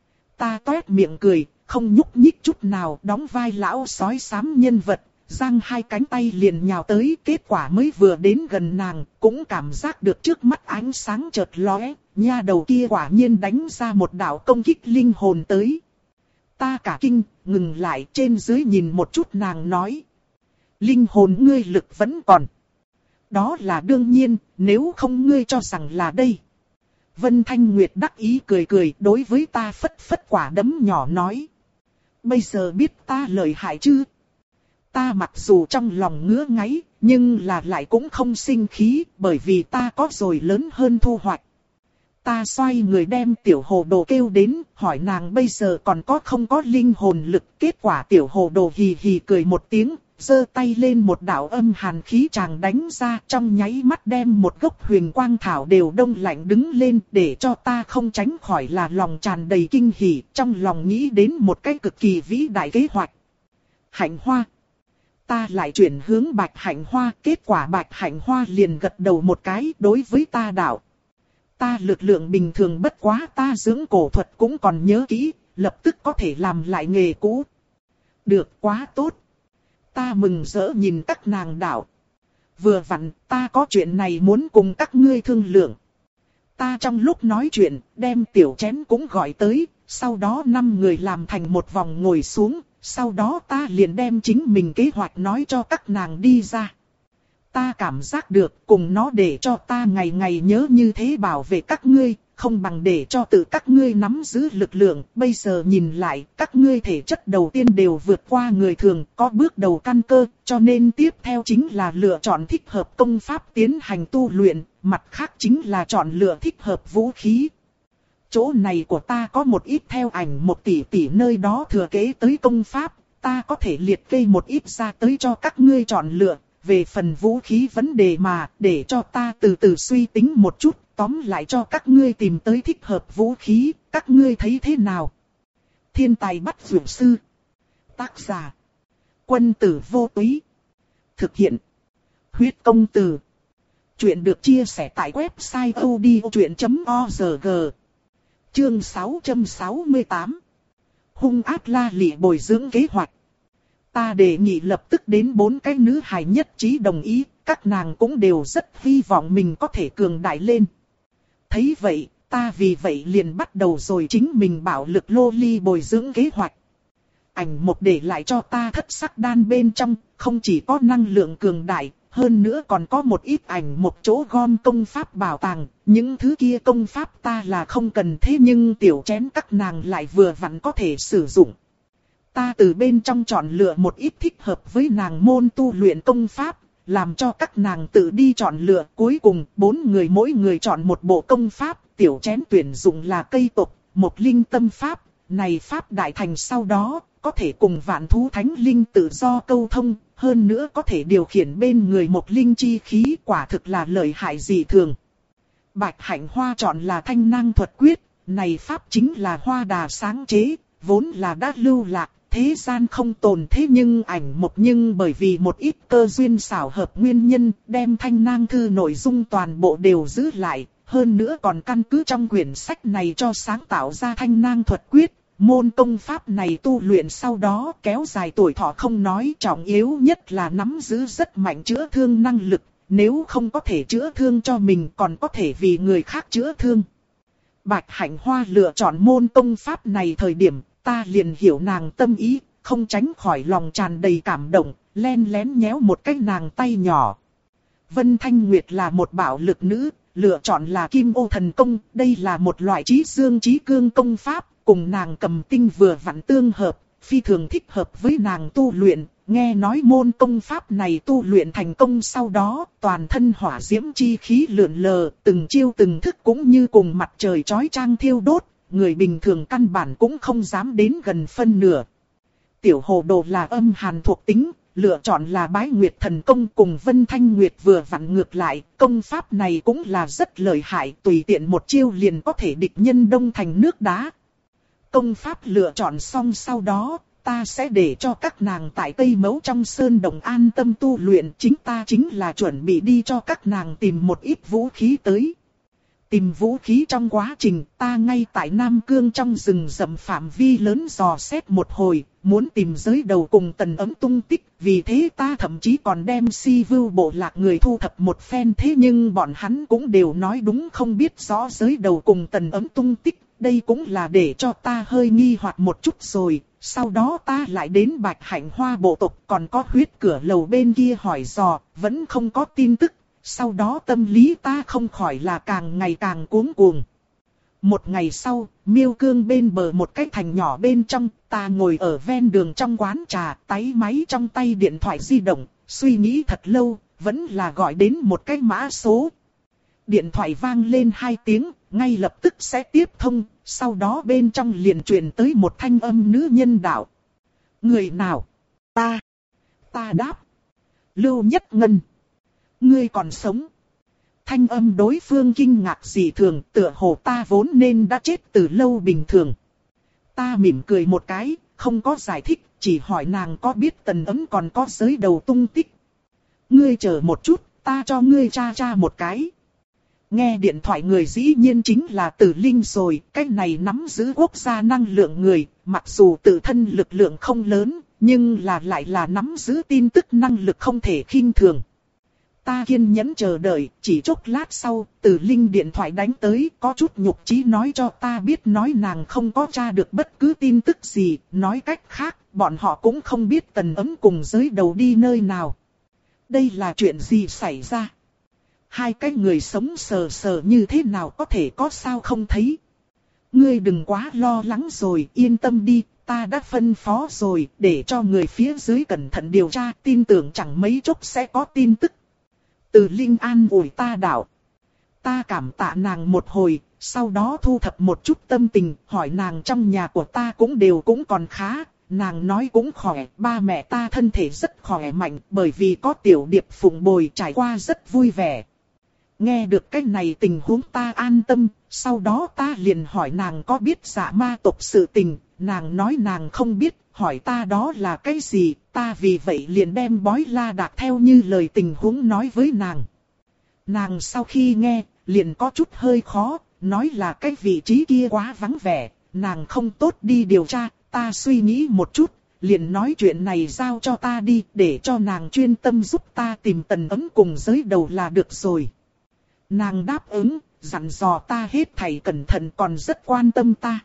Ta toét miệng cười, không nhúc nhích chút nào, đóng vai lão sói xám nhân vật, giang hai cánh tay liền nhào tới, kết quả mới vừa đến gần nàng, cũng cảm giác được trước mắt ánh sáng chợt lóe, nha đầu kia quả nhiên đánh ra một đạo công kích linh hồn tới. Ta cả kinh, ngừng lại trên dưới nhìn một chút nàng nói. Linh hồn ngươi lực vẫn còn. Đó là đương nhiên, nếu không ngươi cho rằng là đây. Vân Thanh Nguyệt đắc ý cười cười đối với ta phất phất quả đấm nhỏ nói. Bây giờ biết ta lợi hại chứ? Ta mặc dù trong lòng ngứa ngáy, nhưng là lại cũng không sinh khí, bởi vì ta có rồi lớn hơn thu hoạch. Ta xoay người đem tiểu hồ đồ kêu đến, hỏi nàng bây giờ còn có không có linh hồn lực. Kết quả tiểu hồ đồ hì hì cười một tiếng, giơ tay lên một đạo âm hàn khí tràng đánh ra, trong nháy mắt đem một gốc huyền quang thảo đều đông lạnh đứng lên, để cho ta không tránh khỏi là lòng tràn đầy kinh hỉ, trong lòng nghĩ đến một cái cực kỳ vĩ đại kế hoạch. Hạnh Hoa. Ta lại chuyển hướng Bạch Hạnh Hoa, kết quả Bạch Hạnh Hoa liền gật đầu một cái đối với ta đạo. Ta lực lượng bình thường bất quá, ta dưỡng cổ thuật cũng còn nhớ kỹ, lập tức có thể làm lại nghề cũ. Được, quá tốt. Ta mừng rỡ nhìn các nàng đạo. Vừa vặn, ta có chuyện này muốn cùng các ngươi thương lượng. Ta trong lúc nói chuyện, đem tiểu chén cũng gọi tới, sau đó năm người làm thành một vòng ngồi xuống, sau đó ta liền đem chính mình kế hoạch nói cho các nàng đi ra. Ta cảm giác được cùng nó để cho ta ngày ngày nhớ như thế bảo vệ các ngươi, không bằng để cho tự các ngươi nắm giữ lực lượng. Bây giờ nhìn lại, các ngươi thể chất đầu tiên đều vượt qua người thường, có bước đầu căn cơ, cho nên tiếp theo chính là lựa chọn thích hợp công pháp tiến hành tu luyện, mặt khác chính là chọn lựa thích hợp vũ khí. Chỗ này của ta có một ít theo ảnh một tỷ tỷ nơi đó thừa kế tới công pháp, ta có thể liệt kê một ít ra tới cho các ngươi chọn lựa. Về phần vũ khí vấn đề mà, để cho ta từ từ suy tính một chút, tóm lại cho các ngươi tìm tới thích hợp vũ khí, các ngươi thấy thế nào? Thiên tài bắt dược sư. Tác giả. Quân tử vô túy. Thực hiện. Huyết công từ. Chuyện được chia sẻ tại website odchuyện chấm org. Chương sáu trăm sáu mươi tám. Hung ác la lị bồi dưỡng kế hoạch. Ta đề nghị lập tức đến bốn cái nữ hài nhất trí đồng ý, các nàng cũng đều rất hy vọng mình có thể cường đại lên. Thấy vậy, ta vì vậy liền bắt đầu rồi chính mình bạo lực lô ly bồi dưỡng kế hoạch. Ảnh một để lại cho ta thất sắc đan bên trong, không chỉ có năng lượng cường đại, hơn nữa còn có một ít ảnh một chỗ gom công pháp bảo tàng. Những thứ kia công pháp ta là không cần thế nhưng tiểu chén các nàng lại vừa vặn có thể sử dụng. Ta từ bên trong chọn lựa một ít thích hợp với nàng môn tu luyện công pháp, làm cho các nàng tự đi chọn lựa. Cuối cùng, bốn người mỗi người chọn một bộ công pháp, tiểu chén tuyển dụng là cây tộc, một linh tâm pháp. Này pháp đại thành sau đó, có thể cùng vạn thú thánh linh tự do câu thông, hơn nữa có thể điều khiển bên người một linh chi khí, quả thực là lợi hại dị thường. Bạch Hạnh Hoa chọn là thanh năng thuật quyết, này pháp chính là Hoa Đà sáng chế, vốn là đã lưu lạc. Thế gian không tồn thế nhưng ảnh một nhưng bởi vì một ít cơ duyên xảo hợp nguyên nhân đem thanh nang thư nội dung toàn bộ đều giữ lại. Hơn nữa còn căn cứ trong quyển sách này cho sáng tạo ra thanh nang thuật quyết. Môn công pháp này tu luyện sau đó kéo dài tuổi thọ không nói, trọng yếu nhất là nắm giữ rất mạnh chữa thương năng lực. Nếu không có thể chữa thương cho mình còn có thể vì người khác chữa thương. Bạch Hạnh Hoa lựa chọn môn công pháp này thời điểm, ta liền hiểu nàng tâm ý, không tránh khỏi lòng tràn đầy cảm động, len lén nhéo một cái nàng tay nhỏ. Vân Thanh Nguyệt là một bạo lực nữ, lựa chọn là Kim Ô Thần Công, đây là một loại trí dương trí cương công pháp, cùng nàng cầm tinh vừa vặn tương hợp, phi thường thích hợp với nàng tu luyện. Nghe nói môn công pháp này tu luyện thành công sau đó, toàn thân hỏa diễm chi khí lượn lờ, từng chiêu từng thức cũng như cùng mặt trời chói chang thiêu đốt, người bình thường căn bản cũng không dám đến gần phân nửa. Tiểu hồ đồ là âm hàn thuộc tính, lựa chọn là Bái Nguyệt Thần Công, cùng Vân Thanh Nguyệt vừa vặn ngược lại, công pháp này cũng là rất lợi hại, tùy tiện một chiêu liền có thể địch nhân đông thành nước đá. Công pháp lựa chọn xong sau đó, ta sẽ để cho các nàng tại Tây Mẫu trong sơn đồng an tâm tu luyện, chính ta chính là chuẩn bị đi cho các nàng tìm một ít vũ khí tới. Tìm vũ khí trong quá trình, ta ngay tại Nam Cương trong rừng rậm phạm vi lớn dò xét một hồi, muốn tìm giới đầu cùng Tần Ấm tung tích, vì thế ta thậm chí còn đem Si Vưu bộ lạc người thu thập một phen, thế nhưng bọn hắn cũng đều nói đúng không biết rõ giới đầu cùng Tần Ấm tung tích, đây cũng là để cho ta hơi nghi hoặc một chút rồi. Sau đó ta lại đến Bạch Hạnh Hoa bộ tộc, còn có Huyết Cửa Lầu bên kia hỏi dò, vẫn không có tin tức. Sau đó tâm lý ta không khỏi là càng ngày càng cuống cuồng. Một ngày sau, Miêu Cương bên bờ một cái thành nhỏ bên trong, ta ngồi ở ven đường trong quán trà, táy máy trong tay điện thoại di động, suy nghĩ thật lâu, vẫn là gọi đến một cái mã số. Điện thoại vang lên hai tiếng, ngay lập tức sẽ tiếp thông, sau đó bên trong liền truyền tới một thanh âm nữ nhân đạo. Người nào? Ta. Ta đáp. Lưu Nhất Ngân. Ngươi còn sống. Thanh âm đối phương kinh ngạc dị thường, tựa hồ ta vốn nên đã chết từ lâu bình thường. Ta mỉm cười một cái, không có giải thích, chỉ hỏi nàng có biết Tần Ấm còn có giới đầu tung tích. Ngươi chờ một chút, ta cho ngươi tra tra một cái. Nghe điện thoại người dĩ nhiên chính là Tử Linh rồi, cái này nắm giữ quốc gia năng lượng người, mặc dù tự thân lực lượng không lớn, nhưng là lại là nắm giữ tin tức năng lực không thể khinh thường. Ta kiên nhẫn chờ đợi, chỉ chốc lát sau, Tử Linh điện thoại đánh tới, có chút nhục chí nói cho ta biết nói nàng không có tra được bất cứ tin tức gì, nói cách khác, bọn họ cũng không biết Tần Ấm cùng giới đầu đi nơi nào. Đây là chuyện gì xảy ra? Hai cái người sống sờ sờ như thế nào có thể có sao không thấy? Ngươi đừng quá lo lắng rồi, yên tâm đi, ta đã phân phó rồi, để cho người phía dưới cẩn thận điều tra, tin tưởng chẳng mấy chốc sẽ có tin tức. Từ Linh an ủi ta đạo. Ta cảm tạ nàng một hồi, sau đó thu thập một chút tâm tình, hỏi nàng trong nhà của ta cũng đều cũng còn khá. Nàng nói cũng khỏe, ba mẹ ta thân thể rất khỏe mạnh, bởi vì có Tiểu Điệp phụng bồi trải qua rất vui vẻ. Nghe được cái này tình huống ta an tâm, sau đó ta liền hỏi nàng có biết Dạ Ma tộc sự tình, nàng nói nàng không biết, hỏi ta đó là cái gì, ta vì vậy liền đem Bói La Đạc theo như lời tình huống nói với nàng. Nàng sau khi nghe, liền có chút hơi khó, nói là cái vị trí kia quá vắng vẻ, nàng không tốt đi điều tra, ta suy nghĩ một chút, liền nói chuyện này giao cho ta đi, để cho nàng chuyên tâm giúp ta tìm Tần Ấm cùng giới đầu là được rồi. Nàng đáp ứng, dặn dò ta hết thảy cẩn thận còn rất quan tâm ta.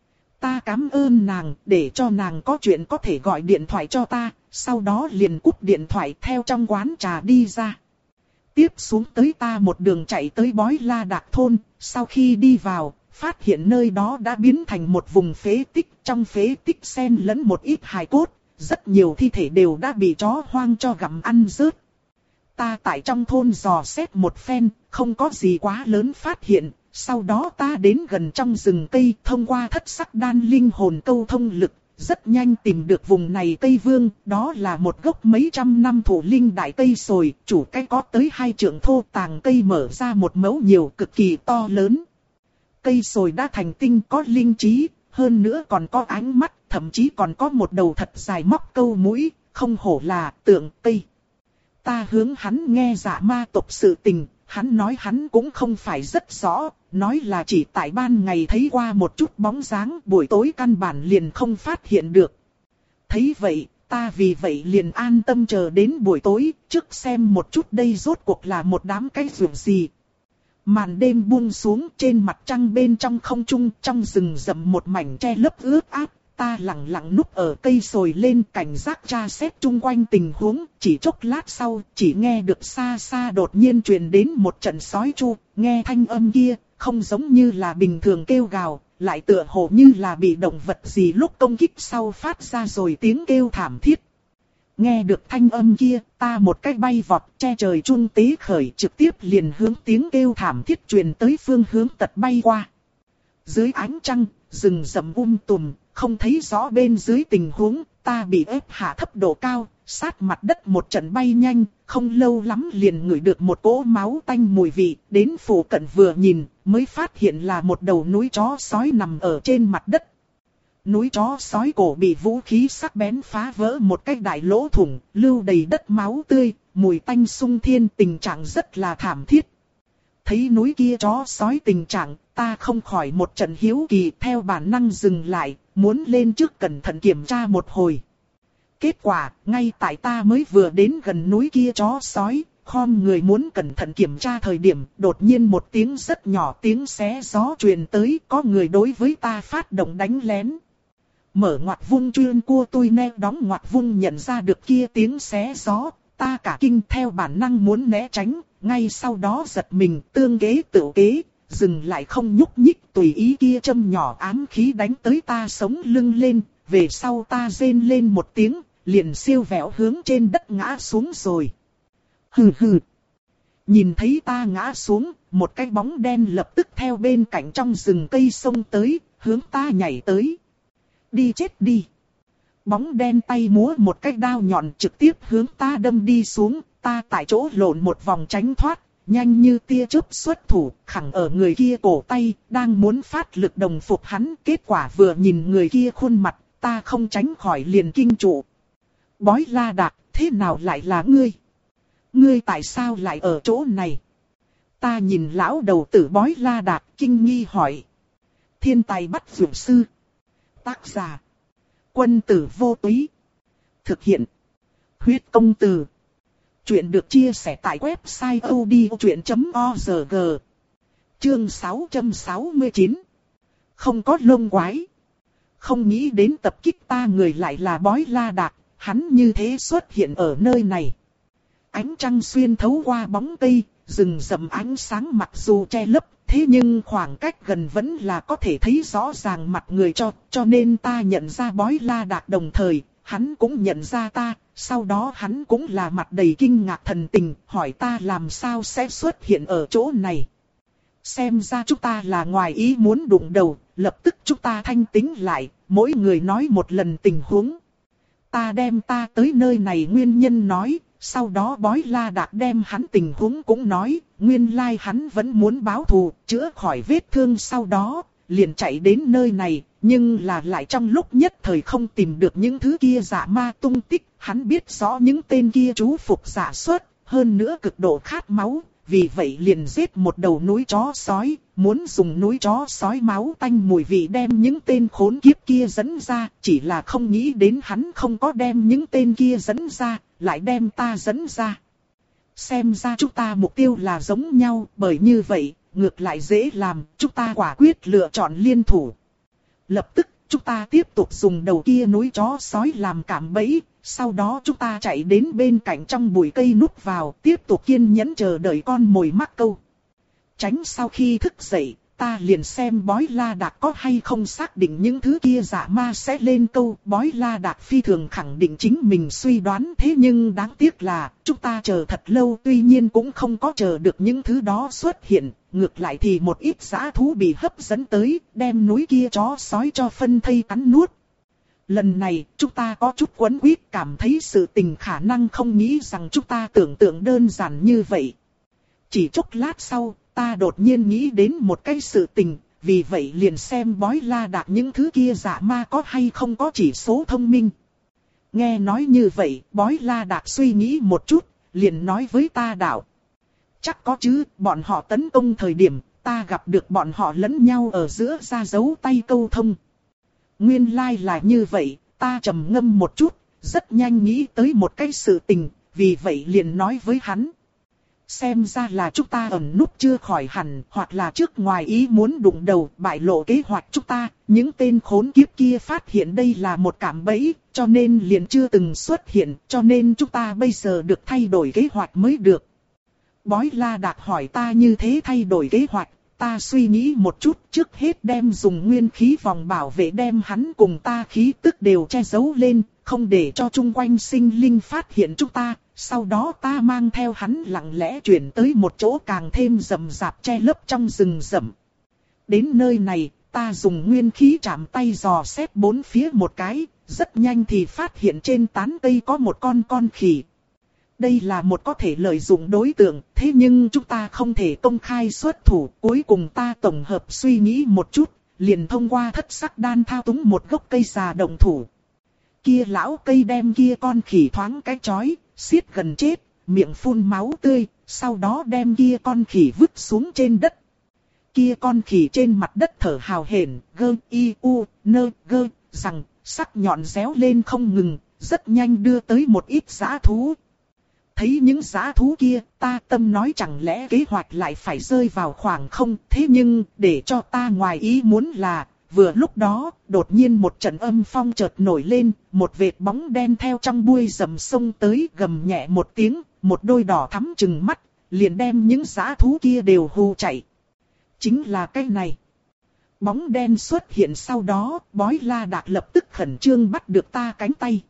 Ta cảm ơn nàng, để cho nàng có chuyện có thể gọi điện thoại cho ta, sau đó liền cúp điện thoại theo trong quán trà đi ra. Tiếp xuống tới ta một đường chạy tới Bói La Đạc thôn, sau khi đi vào, phát hiện nơi đó đã biến thành một vùng phế tích, trong phế tích xen lẫn một ít hài cốt, rất nhiều thi thể đều đã bị chó hoang cho gặm ăn rớt. Ta tại trong thôn dò xét một phen, không có gì quá lớn phát hiện, sau đó ta đến gần trong rừng cây thông qua thất sắc đan linh hồn câu thông lực, rất nhanh tìm được vùng này cây vương, đó là một gốc mấy trăm năm thụ linh đại cây sồi, chủ cây có tới hai trượng thô, tàng cây mở ra một mẫu nhiều cực kỳ to lớn. Cây sồi đã thành tinh có linh trí, hơn nữa còn có ánh mắt, thậm chí còn có một đầu thật dài móc câu mũi, không hổ là tượng cây. Ta hướng hắn nghe Dạ Ma tộc sự tình, hắn nói hắn cũng không phải rất rõ, nói là chỉ tại ban ngày thấy qua một chút bóng dáng, buổi tối căn bản liền không phát hiện được. Thấy vậy, ta vì vậy liền an tâm chờ đến buổi tối, trước xem một chút đây rốt cuộc là một đám cái ruộng gì. Màn đêm buông xuống, trên mặt trăng bên trong không trung, trong rừng rậm một mảnh che lấp ướt át. Ta lặng lặng núp ở cây sồi lên, cảnh giác tra xét chung quanh tình huống. Chỉ chốc lát sau, chỉ nghe được xa xa đột nhiên truyền đến một trận sói chu. Nghe thanh âm kia, không giống như là bình thường kêu gào, lại tựa hồ như là bị động vật gì lúc công kích sau phát ra rồi tiếng kêu thảm thiết. Nghe được thanh âm kia, ta một cái bay vọt, che trời chun tế khởi, trực tiếp liền hướng tiếng kêu thảm thiết truyền tới phương hướng tật bay qua. Dưới ánh trăng, rừng rậm um tùm, không thấy rõ bên dưới tình huống, ta bị ép hạ thấp độ cao, sát mặt đất một trận bay nhanh, không lâu lắm liền ngửi được một cỗ máu tanh mùi vị, đến phủ cận vừa nhìn, mới phát hiện là một đầu núi chó sói nằm ở trên mặt đất. Núi chó sói cổ bị vũ khí sắc bén phá vỡ một cái đại lỗ thủng, lưu đầy đất máu tươi, mùi tanh sung thiên, tình trạng rất là thảm thiết. Thấy núi kia chó sói tình trạng, ta không khỏi một trận hiếu kỳ, theo bản năng dừng lại, muốn lên trước cẩn thận kiểm tra một hồi. Kết quả, ngay tại ta mới vừa đến gần núi kia chó sói, khom người muốn cẩn thận kiểm tra thời điểm, đột nhiên một tiếng rất nhỏ tiếng xé gió truyền tới, có người đối với ta phát động đánh lén. Mở ngoặt vung chuyên cua tôi neo đóng ngoặt vung nhận ra được kia tiếng xé gió, ta cả kinh theo bản năng muốn né tránh, ngay sau đó giật mình tương kế tự kế, dừng lại không nhúc nhích, tùy ý kia châm nhỏ ám khí đánh tới ta sống lưng lên, về sau ta rên lên một tiếng, liền siêu vẹo hướng trên đất ngã xuống rồi. Hừ hừ. Nhìn thấy ta ngã xuống, một cái bóng đen lập tức theo bên cạnh trong rừng cây xông tới, hướng ta nhảy tới. Đi chết đi. Bóng đen tay múa một cái đao nhọn trực tiếp hướng ta đâm đi xuống, ta tại chỗ lộn một vòng tránh thoát, nhanh như tia chớp xuất thủ, khẳng ở người kia cổ tay, đang muốn phát lực đồng phục hắn, kết quả vừa nhìn người kia khuôn mặt, ta không tránh khỏi liền kinh trụ. Bói La Đạc, thế nào lại là ngươi? Ngươi tại sao lại ở chỗ này? Ta nhìn lão đầu tử Bói La Đạc, kinh nghi hỏi. Thiên tài bắt dược sư. Tác giả. Quân tử vô túy. Thực hiện. Huyết công từ. Chuyện được chia sẻ tại website odchuyện chấm org. Chương sáu trăm sáu mươi chín. Không có lông quái. Không nghĩ đến tập kích ta người lại là Bói La Đạc, hắn như thế xuất hiện ở nơi này. Ánh trăng xuyên thấu qua bóng cây, rừng rậm ánh sáng mặc dù che lấp, thế nhưng khoảng cách gần vẫn là có thể thấy rõ ràng mặt người cho, cho nên ta nhận ra Bói La Đạc đồng thời, hắn cũng nhận ra ta, sau đó hắn cũng là mặt đầy kinh ngạc thần tình, hỏi ta làm sao sẽ xuất hiện ở chỗ này. Xem ra chúng ta là ngoài ý muốn đụng đầu, lập tức chúng ta thanh tĩnh lại, mỗi người nói một lần tình huống. Ta đem ta tới nơi này nguyên nhân nói, sau đó Bói La Đạc đem hắn tình huống cũng nói, nguyên lai hắn vẫn muốn báo thù, chữa khỏi vết thương sau đó, liền chạy đến nơi này, nhưng là lại trong lúc nhất thời không tìm được những thứ kia giả ma tung tích, hắn biết rõ những tên kia chú phục giả xuất, hơn nữa cực độ khát máu, vì vậy liền giết một đầu núi chó sói, muốn dùng núi chó sói máu tanh mùi vị đem những tên khốn kiếp kia dẫn ra, chỉ là không nghĩ đến hắn không có đem những tên kia dẫn ra, lại đem ta dẫn ra. Xem ra chúng ta mục tiêu là giống nhau, bởi như vậy, ngược lại dễ làm, chúng ta quả quyết lựa chọn liên thủ. Lập tức, chúng ta tiếp tục dùng đầu kia núi chó sói làm cạm bẫy, sau đó chúng ta chạy đến bên cạnh trong bụi cây núp vào, tiếp tục kiên nhẫn chờ đợi con mồi mắc câu. Tránh sau khi thức dậy, ta liền xem Bói La Đạc có hay không xác định những thứ kia giả ma sẽ lên câu. Bói La Đạc phi thường khẳng định chính mình suy đoán, thế nhưng đáng tiếc là chúng ta chờ thật lâu tuy nhiên cũng không có chờ được những thứ đó xuất hiện. Ngược lại thì một ít dã thú bị hấp dẫn tới, đem núi kia chó sói cho phân thây cắn nuốt. Lần này, chúng ta có chút quấn quýt, cảm thấy sự tình khả năng không nghĩ rằng chúng ta tưởng tượng đơn giản như vậy. Chỉ chốc lát sau, ta đột nhiên nghĩ đến một cái sự tình, vì vậy liền xem Bói La Đạc những thứ kia giả ma có hay không có chỉ số thông minh. Nghe nói như vậy, Bói La Đạc suy nghĩ một chút, liền nói với ta đạo. Chắc có chứ, bọn họ tấn công thời điểm, ta gặp được bọn họ lẫn nhau ở giữa ra dấu tay câu thông. Nguyên lai là như vậy, ta trầm ngâm một chút, rất nhanh nghĩ tới một cái sự tình, vì vậy liền nói với hắn. Xem ra là chúng ta ẩn núp chưa khỏi hẳn, hoặc là trước ngoài ý muốn đụng đầu, bại lộ kế hoạch chúng ta, những tên khốn kiếp kia phát hiện đây là một cạm bẫy, cho nên liền chưa từng xuất hiện, cho nên chúng ta bây giờ được thay đổi kế hoạch mới được. Bói La Đạc hỏi ta như thế thay đổi kế hoạch, ta suy nghĩ một chút, trước hết đem dùng nguyên khí vòng bảo vệ đem hắn cùng ta khí tức đều che giấu lên, không để cho chung quanh sinh linh phát hiện chúng ta. Sau đó ta mang theo hắn lặng lẽ chuyển tới một chỗ càng thêm rậm rạp che lấp trong rừng rậm. Đến nơi này, ta dùng nguyên khí chạm tay dò xét bốn phía một cái, rất nhanh thì phát hiện trên tán cây có một con con khỉ. Đây là một có thể lợi dụng đối tượng, thế nhưng chúng ta không thể công khai xuất thủ. Cuối cùng ta tổng hợp suy nghĩ một chút, liền thông qua thất sắc đan thao túng một gốc cây già động thủ. Kia lão cây đem kia con khỉ thoáng cái chói, xiết gần chết, miệng phun máu tươi, sau đó đem kia con khỉ vứt xuống trên đất. Kia con khỉ trên mặt đất thở hào hển, gơ y u, nơ gơ, rằng, sắc nhọn réo lên không ngừng, rất nhanh đưa tới một ít dã thú. Thấy những dã thú kia, ta tâm nói chẳng lẽ kế hoạch lại phải rơi vào khoảng không, thế nhưng, để cho ta ngoài ý muốn là, vừa lúc đó, đột nhiên một trận âm phong chợt nổi lên, một vệt bóng đen theo trong bụi rậm sông tới, gầm nhẹ một tiếng, một đôi đỏ thắm trừng mắt, liền đem những dã thú kia đều hù chạy. Chính là cái này. Bóng đen xuất hiện sau đó, Bói La Đạc lập tức khẩn trương bắt được ta cánh tay.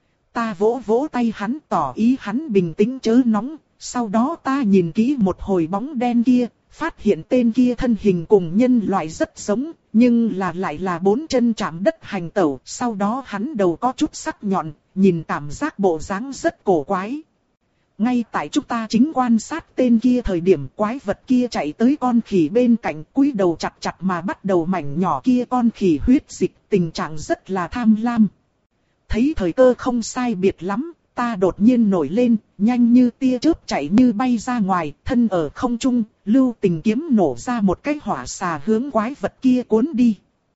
Ta vỗ vỗ tay hắn tỏ ý hắn bình tĩnh chớ nóng, sau đó ta nhìn kỹ một hồi bóng đen kia, phát hiện tên kia thân hình cùng nhân loại rất giống, nhưng là lại là bốn chân chạm đất hành tẩu, sau đó hắn đầu có chút sắc nhọn, nhìn cảm giác bộ dáng rất cổ quái. Ngay tại chúng ta chính quan sát tên kia thời điểm quái vật kia chạy tới con khỉ bên cạnh cúi đầu chặt chặt mà bắt đầu mảnh nhỏ kia con khỉ huyết dịch, tình trạng rất là tham lam. Thấy thời cơ không sai biệt lắm, ta đột nhiên nổi lên, nhanh như tia chớp chạy như bay ra ngoài, thân ở không trung, lưu tình kiếm nổ ra một cái hỏa xà hướng quái vật kia cuốn đi.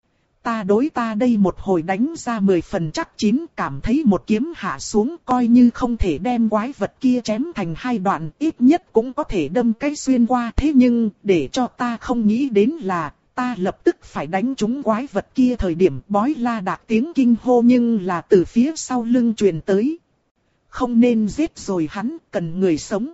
Ta đối ta đây một hồi đánh ra mười phần chắc chín, cảm thấy một kiếm hạ xuống coi như không thể đem quái vật kia chém thành hai đoạn, ít nhất cũng có thể đâm cái xuyên qua. Thế nhưng, để cho ta không nghĩ đến là, ta lập tức phải đánh trúng quái vật kia thời điểm Bói La Đạc tiếng kinh hô nhưng là từ phía sau lưng truyền tới. Không nên giết rồi hắn, cần người sống.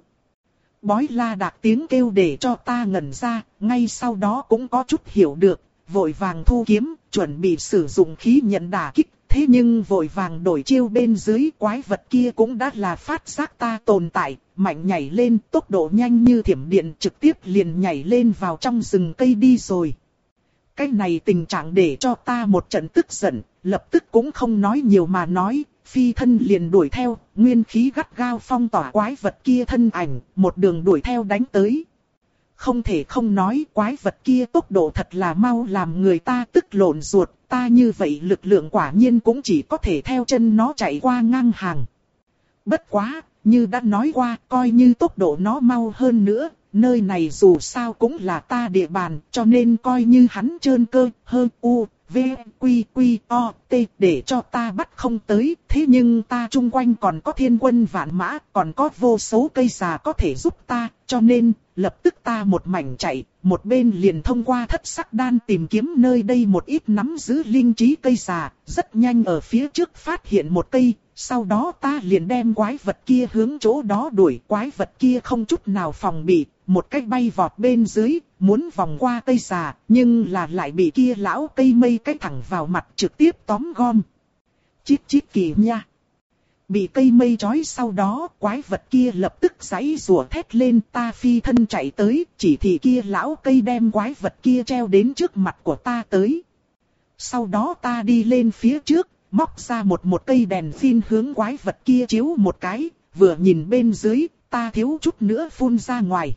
Bói La Đạc tiếng kêu để cho ta ngẩn ra, ngay sau đó cũng có chút hiểu được, vội vàng thu kiếm, chuẩn bị sử dụng khí nhận đả kích. Thế nhưng vội vàng đổi chiêu bên dưới quái vật kia cũng đã là phát giác ta tồn tại, mạnh nhảy lên tốc độ nhanh như thiểm điện trực tiếp liền nhảy lên vào trong rừng cây đi rồi. Cái này tình trạng để cho ta một trận tức giận, lập tức cũng không nói nhiều mà nói, phi thân liền đuổi theo, nguyên khí gắt gao phong tỏa quái vật kia thân ảnh, một đường đuổi theo đánh tới. Không thể không nói quái vật kia tốc độ thật là mau làm người ta tức lộn ruột, ta như vậy lực lượng quả nhiên cũng chỉ có thể theo chân nó chạy qua ngang hàng. Bất quá, như đã nói qua, coi như tốc độ nó mau hơn nữa. Nơi này dù sao cũng là ta địa bàn, cho nên coi như hắn trơn cơ, hơn u, v, quy, quy, o, t, để cho ta bắt không tới. Thế nhưng ta chung quanh còn có thiên quân vạn mã, còn có vô số cây già có thể giúp ta, cho nên, lập tức ta một mảnh chạy, một bên liền thông qua thất sắc đan tìm kiếm nơi đây một ít nắm giữ linh trí cây già, rất nhanh ở phía trước phát hiện một cây. Sau đó ta liền đem quái vật kia hướng chỗ đó đuổi, quái vật kia không chút nào phòng bị, một cách bay vọt bên dưới, muốn vòng qua cây già, nhưng là lại bị kia lão cây mây cái thẳng vào mặt trực tiếp tóm gom. Chít chít kỳ nha. Bị cây mây trói sau đó, quái vật kia lập tức giãy rủa thét lên, ta phi thân chạy tới, chỉ thị kia lão cây đem quái vật kia treo đến trước mặt của ta tới. Sau đó ta đi lên phía trước, móc ra một một cây đèn phin hướng quái vật kia chiếu một cái, vừa nhìn bên dưới, ta thiếu chút nữa phun ra ngoài.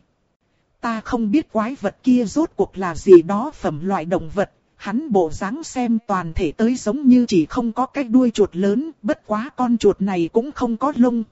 Ta không biết quái vật kia rốt cuộc là gì đó phẩm loại động vật, hắn bộ dáng xem toàn thể tới giống như chỉ không có cái đuôi chuột lớn, bất quá con chuột này cũng không có lông tóc,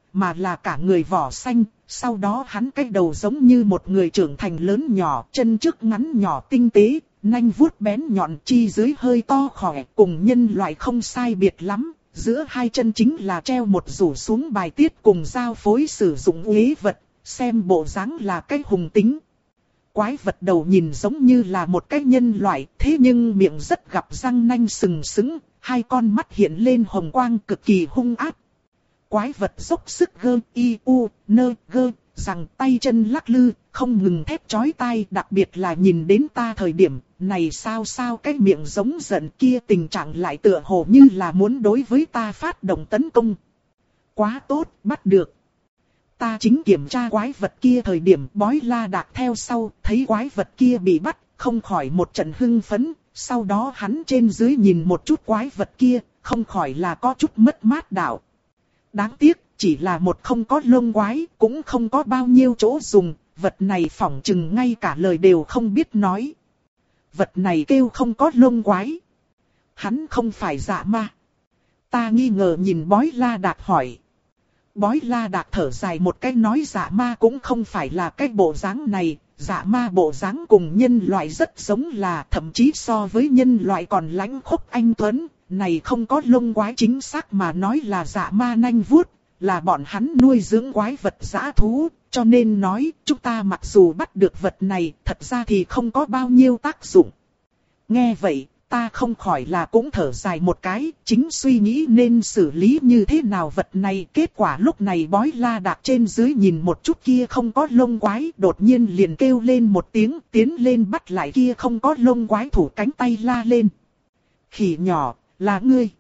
mà là cả người vỏ xanh. Sau đó hắn cái đầu giống như một người trưởng thành lớn nhỏ, chân trước ngắn nhỏ tinh tế, nanh vuốt bén nhọn, chi dưới hơi to khỏe, cùng nhân loại không sai biệt lắm. Giữa hai chân chính là treo một rủ xuống bài tiết cùng giao phối sử dụng uế vật, xem bộ dáng là cái hùng tính. Quái vật đầu nhìn giống như là một cái nhân loại, thế nhưng miệng rất gặp răng nanh sừng sững, hai con mắt hiện lên hồng quang cực kỳ hung ác. Quái vật dốc sức gơ y u nơ gơ, rằng tay chân lắc lư, không ngừng thét chói tai, đặc biệt là nhìn đến ta thời điểm, này sao sao cái miệng giống giận kia tình trạng lại tựa hồ như là muốn đối với ta phát động tấn công. Quá tốt, bắt được. Ta chính kiểm tra quái vật kia thời điểm Bói La Đạc theo sau, thấy quái vật kia bị bắt, không khỏi một trận hưng phấn, sau đó hắn trên dưới nhìn một chút quái vật kia, không khỏi là có chút mất mát đạo. Đáng tiếc, chỉ là một không có lông quái, cũng không có bao nhiêu chỗ dùng, vật này phỏng chừng ngay cả lời đều không biết nói. Vật này kêu không có lông quái. Hắn không phải dạ ma. Ta nghi ngờ nhìn Bói La Đạc hỏi. Bói La Đạc thở dài một cái nói dạ ma cũng không phải là cái bộ dáng này, dạ ma bộ dáng cùng nhân loại rất giống là, thậm chí so với nhân loại còn lãnh khốc anh tuấn, này không có lông quái chính xác mà nói là dạ ma nanh vuốt, là bọn hắn nuôi dưỡng quái vật dã thú, cho nên nói chúng ta mặc dù bắt được vật này, thật ra thì không có bao nhiêu tác dụng. Nghe vậy, ta không khỏi là cũng thở dài một cái, chính suy nghĩ nên xử lý như thế nào vật này. Kết quả lúc này Bói La Đạc trên dưới nhìn một chút kia không có lông quái, đột nhiên liền kêu lên một tiếng, tiến lên bắt lại kia không có lông quái thủ cánh tay la lên. Khỉ nhỏ, là ngươi.